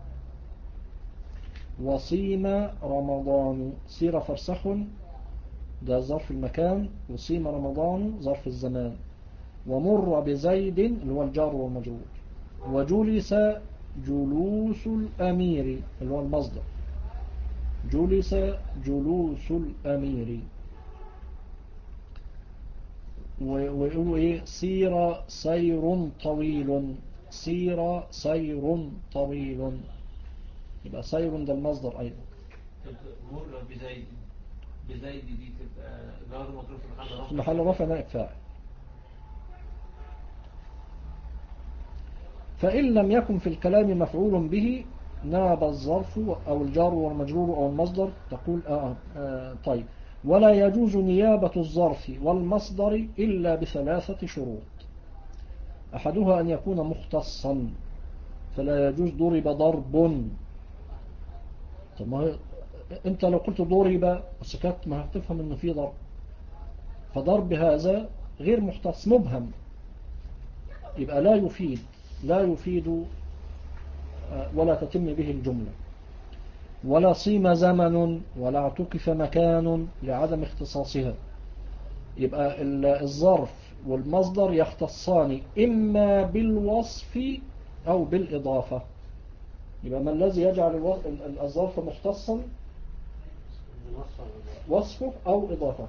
وصيم رمضان. سير فرسخ ده ظرف المكان، وصيم رمضان ظرف الزمان. ومر بزيد اللي هو الجار والمجرور. وجلس جلوس الأمير اللي هو المصدر. جلس جلوس الأمير. ويقولوا سير سير طويل. سير سير طويل، يبقى سير ده المصدر أيضا. مر بزيد، بزيد دي تبقى جار مطروف في محل رفع نائب فاعل. فإن لم يكن في الكلام مفعول به ناب الظرف أو الجار والمجرور أو المصدر. تقول طيب ولا يجوز نيابة الظرف والمصدر إلا بثلاثة شروط. أحدها أن يكون مختصا، فلا يجوز ضرب ضرب. طب ما أنت لو قلت ضرب وسكت ما هتفهم أنه في ضرب، فضرب هذا غير مختص مبهم، يبقى لا يفيد ولا تتم به الجملة. ولا صيم زمن ولا اعتكف مكان لعدم اختصاصها. يبقى الظرف والمصدر يختصان إما بالوصف أو بالإضافة. يبقى ما الذي يجعل الظرف مختصا؟ وصفه أو إضافته.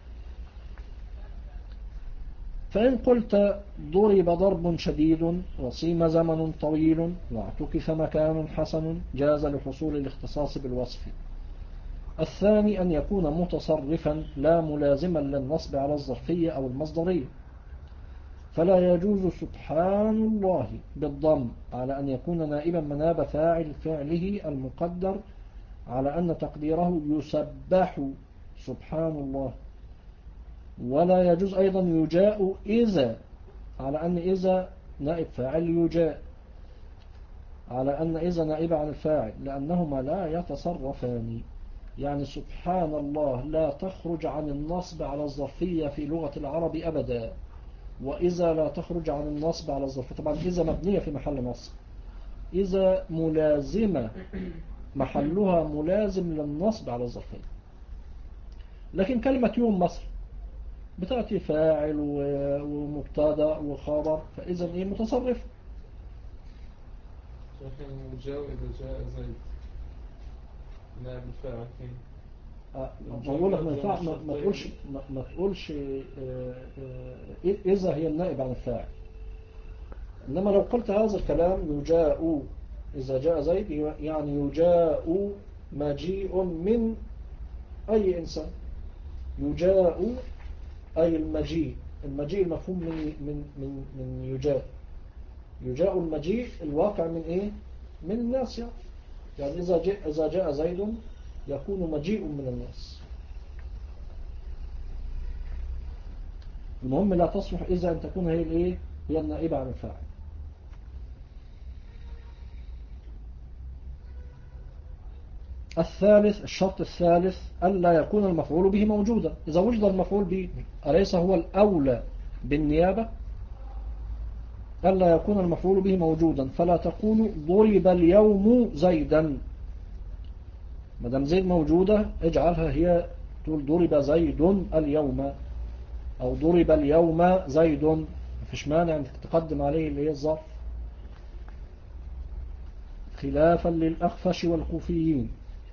فإن قلت ضرب ضرب شديد وصيم زمن طويل واعتكف مكان حسن جاز لحصول الاختصاص بالوصف. الثاني أن يكون متصرفا لا ملازما للنصب على الظرفية أو المصدرية، فلا يجوز سبحان الله بالضم على أن يكون نائبا مناب فاعل فعله المقدر على أن تقديره يسبح سبحان الله. ولا يجوز أيضا يجاء إذا على أن إذا نائب فاعل يجاء على أن إذا نائب عن الفاعل، لأنهما لا يتصرفان. يعني سبحان الله لا تخرج عن النصب على الظرفية في لغة العرب أبدا، وإذا لا تخرج عن النصب على الظرفية. طبعا إذا مبنية في محل نصب، إذا ملازمة محلها ملازم للنصب على الظرفية. لكن كلمة يوم مثلا بتأتي فاعل ومبتدا وخبر، فإذا إيه متصرف. جاء إذا جاء زيد نائب الفاعل فين؟ بقول لك ما تقولش إذا هي النائب عن الفاعل. إنما لو قلت هذا الكلام يجاء إذا جاء زيد، يعني يجاء مجيء من أي إنسان. يجاء أي المجيء المفهوم من يجاء. يجاء المجيء الواقع من إيه؟ من الناس. يعني إذا جاء زيد يكون مجيء من الناس. المهم لا تصلح إذا أن تكون هي الإيه؟ هي النائبة عن الفاعل. الشرط الثالث ألا يكون المفعول به موجودا. إذا وجد المفعول به أليس هو الأولى بالنيابة؟ ألا يكون المفعول به موجودا، فلا تقول ضرب اليوم زيدا. مدام زيد موجودة اجعلها هي، تقول ضرب زيد اليوم أو ضرب اليوم زيد، مفيش مانع أنك تقدم عليه اللي هي الظرف، خلافا للأخفش والكوفيين.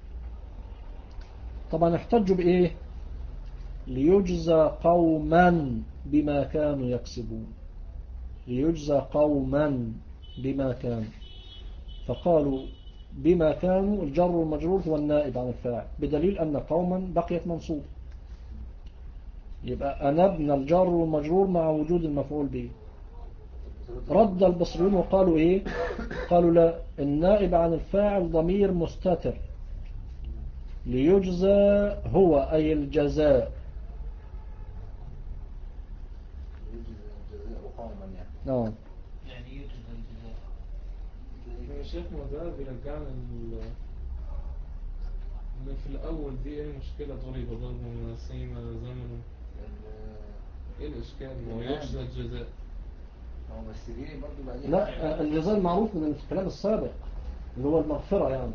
طبعا احتجوا بإيه؟ ليجزى قوما بما كانوا يكسبون. ليجزى قوما بما كانوا، فقالوا بما كانوا الجر والمجرور هو النائب عن الفاعل، بدليل أن قوما بقيت منصوب. يبقى أنبنا الجر والمجرور مع وجود المفعول به. رد البصريون وقالوا إيه؟ قالوا لا، النائب عن الفاعل ضمير مستتر، ليجزى هو أي الجزاء. نعم. يعني يجزى الجزاء. يا شيخ ما ده بيرجعنا إن في الأول دي إيه المشكلة؟ ضرب ضرب ونسيم زمن، إيه الإشكال؟ ما هو يجزى الجزاء. بس دي برضه بعدين لا، الجزاء المعروف من الكلام السابق اللي هو المغفرة يعني.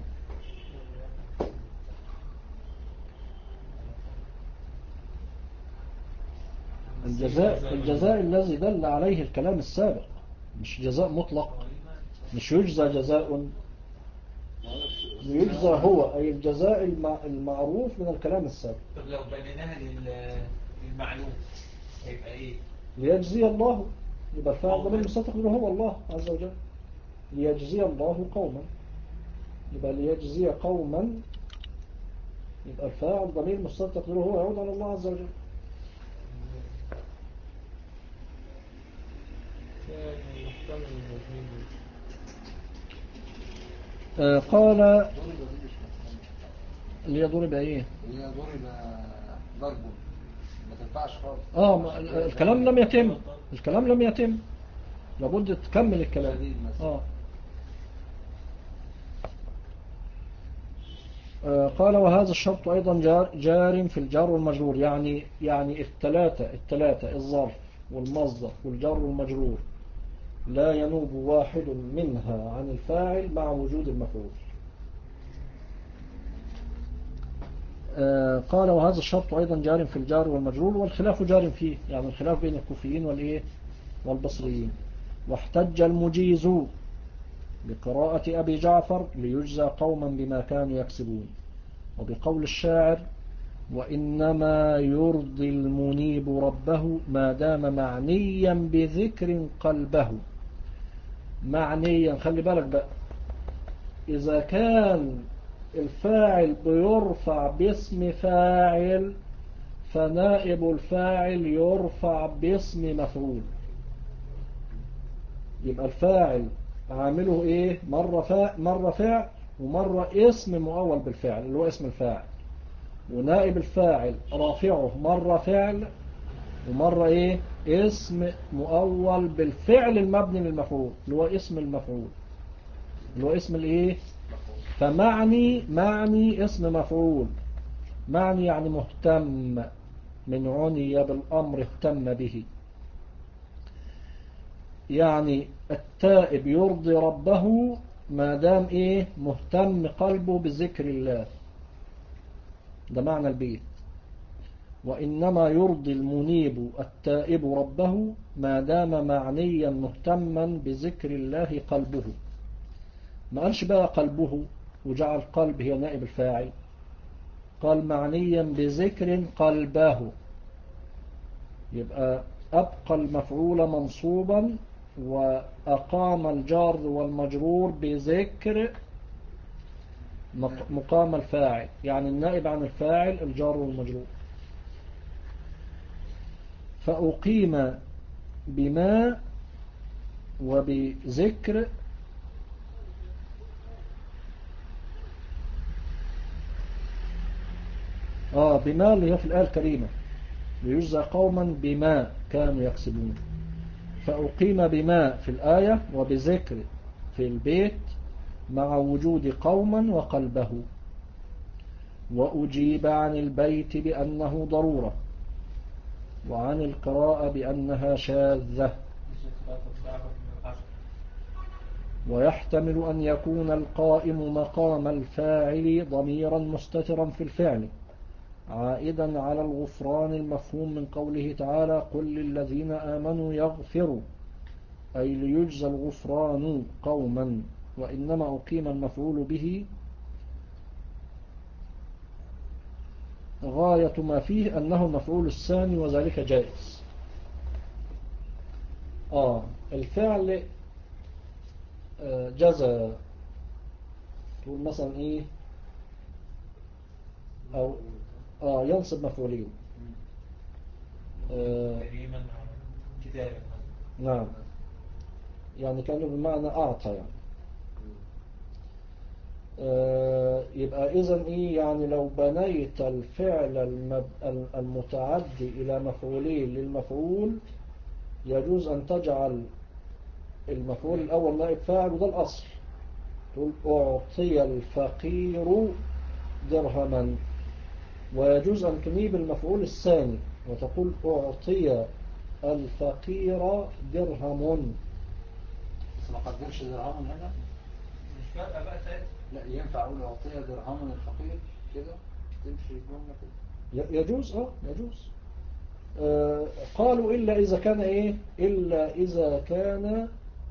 الجزاء الذي دل عليه الكلام السابق، مش جزاء مطلق، مش يجزى جزاء، يجزى هو أي الجزاء المعروف من الكلام السابق. طب لو بنيناها للمعلوم هيبقى ايه؟ ليجزي الله، يبقى الفاعل ضمير مستتر هو الله عز وجل. ليجزي الله قوما، يبقى ليجزي قوما، يبقى الفاعل ضمير مستتر هو يعود على الله عز وجل. قال اللي ضرب ايه؟ اللي ضرب ضرب ما تنفعش خالص. الكلام لم يتم، الكلام لم يتم، لابد تكمل الكلام. قال وهذا الشرط أيضا جار في الجار والمجرور. يعني الثلاثة الظرف والمصدر والجار والمجرور لا ينوب واحد منها عن الفاعل مع وجود المفعول. قال وهذا الشرط أيضا جار في الجار والمجرور، والخلاف جار فيه، يعني الخلاف بين الكوفيين والبصريين. واحتج المجيز بقراءة أبي جعفر ليجزى قوما بما كانوا يكسبون، وبقول الشاعر وإنما يرضي المنيب ربه ما دام معنيا بذكر قلبه. معنيا، خلي بالك بقى، إذا كان الفاعل بيرفع باسم فاعل فنائب الفاعل يرفع باسم مفعول. يبقى الفاعل عامله ايه؟ مرة فعل ومرة اسم مؤول بالفعل اللي هو اسم الفاعل، ونائب الفاعل رافعه مرة فعل ومرة ايه؟ اسم مؤول بالفعل المبني للمفعول اللي هو اسم المفعول اللي هو اسم الايه؟ فمعني اسم مفعول، معني يعني مهتم، من عني بالأمر اهتم به. يعني التائب يرضي ربه ما دام ايه؟ مهتم قلبه بذكر الله، ده معنى البيت. وإنما يرضي المنيب التائب ربه ما دام معنيا مهتما بذكر الله قلبه. ما قالش بقى قلبه وجعل قلب هي نائب الفاعل، قال معنيا بذكر قلبه، يبقى أبقى المفعول منصوبا وأقام الجار والمجرور بذكر مقام الفاعل، يعني النائب عن الفاعل الجار والمجرور. فأقيم بما وبذكر بما اللي هي في الآية الكريمة ليجزى قوما بما كانوا يكسبون. فأقيم بما في الآية وبذكر في البيت مع وجود قوما وقلبه. وأجيب عن البيت بأنه ضرورة، وعن القراءة بأنها شاذة. ويحتمل أن يكون القائم مقام الفاعل ضميرا مستترا في الفعل عائدا على الغفران المفهوم من قوله تعالى قل للذين آمنوا يغفروا، أي ليجزى الغفران قوما. وإنما أقيم المفعول به غاية ما فيه أنه المفعول الثاني وذلك جائز. الفعل جزى، تقول مثلا ايه؟ او ينصب مفعولين. كريما كتابا. نعم، يعني كانوا بمعنى اعطى يعني. يبقى اذا ايه؟ يعني لو بنيت الفعل المتعدي الى مفعولين للمفعول يجوز ان تجعل المفعول الاول نائب فاعل، وده الاصل. تقول اعطي الفقير درهما، ويجوز أن تنيب المفعول الثاني وتقول أعطي الفقير درهم. بس ما قدمش درهم هنا، مش فارقة بقى ساعتها. لا ينفع أقول أعطي درهم الفقير كده، تمشي الجملة كده. يجوز يجوز. قالوا إلا إذا كان إيه؟ إلا إذا كان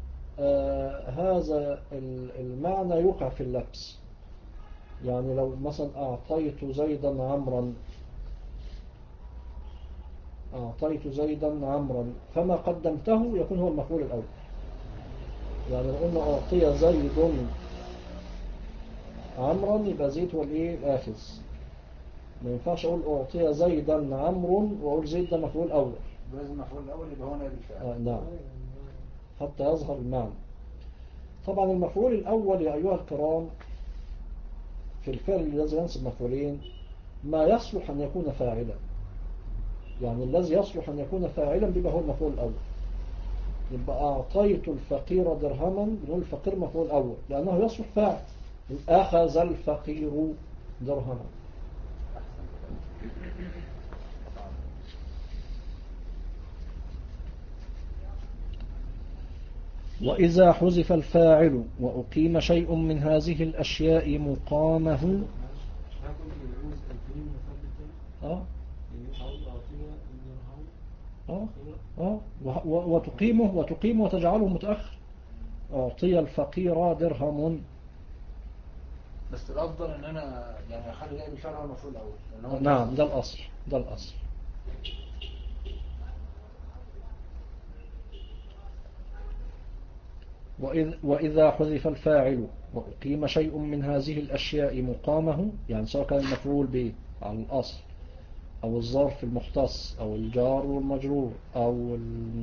هذا المعنى يقع في اللبس. يعني لو مثلا أعطيت زيدا عمرا فما قدمته يكون هو المفعول الأول. يعني لو قلنا أعطي زيد عمرا يبقى زيد هو الإيه؟ الآخذ. ما ينفعش أقول أعطي زيدا عمرو وأقول زيد ده مفعول أول. لازم المفعول الأول يبقى هو نائب الفاعل. نعم، حتى يظهر المعنى. طبعا المفعول الأول يا أيها الكرام في الفعل الذي ينصب مفعولين ما يصلح أن يكون فاعلا. يعني الذي يصلح أن يكون فاعلا بيبقى هو المفعول الأول. يبقى أعطيت الفقير درهما، بنقول الفقير مفعول أول لأنه يصلح فاعل. أخذ الفقير درهما. وإذا حذف الفاعل وأقيم شيء من هذه الأشياء مقامه وتقيمه وتجعله متأخر. أعطي الفقير درهم. بس الأفضل إن أنا يعني أخلي ده بالفعل هو المفعول الأول. نعم ده الأصل، ده الأصل. وإذا حذف الفاعل وأقيم شيء من هذه الأشياء مقامه، يعني سواء كان المفعول به على الأصل أو الظرف المختص أو الجار والمجرور أو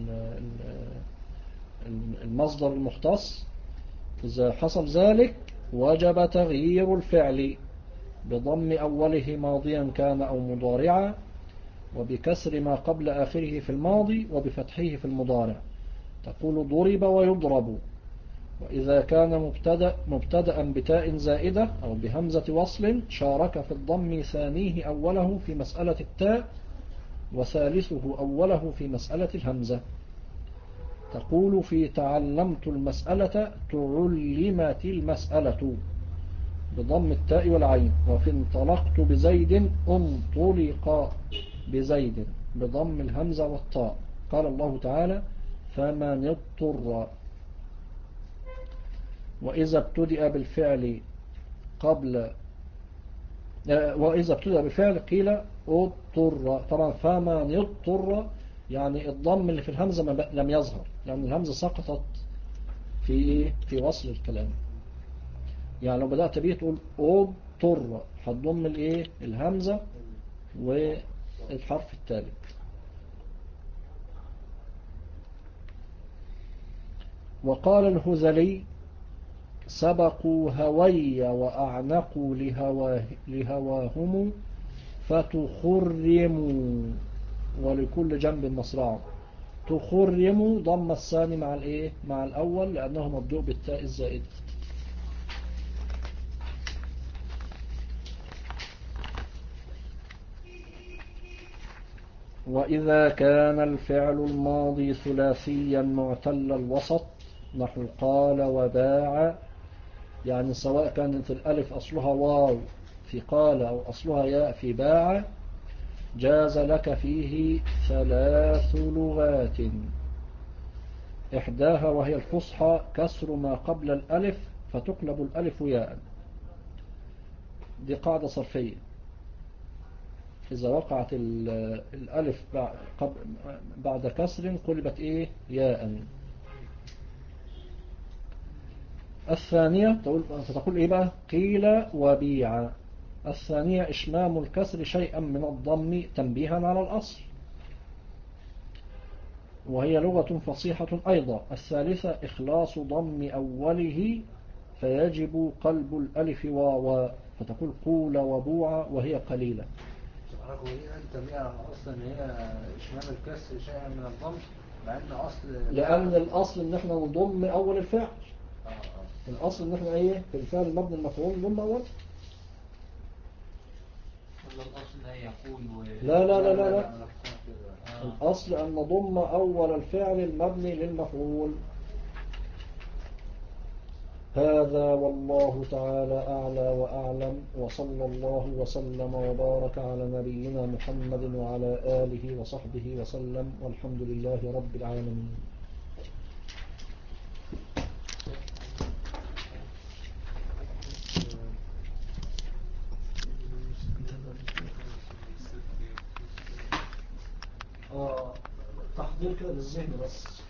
المصدر المختص، إذا حصل ذلك وجب تغيير الفعل بضم أوله ماضيا كان أو مضارعا، وبكسر ما قبل آخره في الماضي، وبفتحه في المضارع. تقول ضرب ويضرب. وإذا كان مبتدأ بتاء زائدة أو بهمزة وصل شارك في الضم ثانيه أوله في مسألة التاء وثالثه أوله في مسألة الهمزة. تقول في تعلمت المسألة تعلمت المسألة بضم التاء والعين. وفي انطلقت بزيد انطلق بزيد بضم الهمزة والطاء. قال الله تعالى فمن اضطر. وإذا ابتدأ بالفعل قيل اضطر. طبعا فمن اضطر يعني الضم اللي في الهمزة لم يظهر، يعني الهمزة سقطت في وصل الكلام. يعني لو بدأت بيه تقول اضطر هتضم الهمزة والحرف الثالث. وقال الهذلي سبقوا هوي وأعنقوا لهواهم فتخرموا ولكل جنب مصرع. تخرموا ضم الثاني مع الأول لأنه مبدوء بالتاء الزائدة. وإذا كان الفعل الماضي ثلاثيا معتل الوسط نحو قال وباع، يعني سواء كانت الألف أصلها واو في قال أو أصلها ياء في باع، جاز لك فيه 3 لغات. إحداها وهي الفصحى كسر ما قبل الألف فتقلب الألف ياء. دي قاعدة صرفية. إذا وقعت الألف بعد كسر قلبت ياء. الثانية فتقول بقى قيل وبيع. الثانية إشمام الكسر شيئا من الضم تنبيها على الأصل، وهي لغة فصيحة أيضا. الثالثة إخلاص ضم أوله فيجب قلب الألف واوا فتقول قول وبوع وهي قليلة. سبحانك وهي أنت بيها أصلا هي إشمام الكسر شيئا من الضم مع أن لأن الأصل إن احنا نضم أول الفعل. الأصل إن احنا في الفعل المبني المفعول نضم أول. لا لا لا لا لا. الأصل أن نضم أول الفعل المبني للمفعول. هذا والله تعالى أعلى وأعلم، وصلى الله وسلم وبارك على نبينا محمد وعلى آله وصحبه وسلم، والحمد لله رب العالمين. تحضير كده للذهن بس.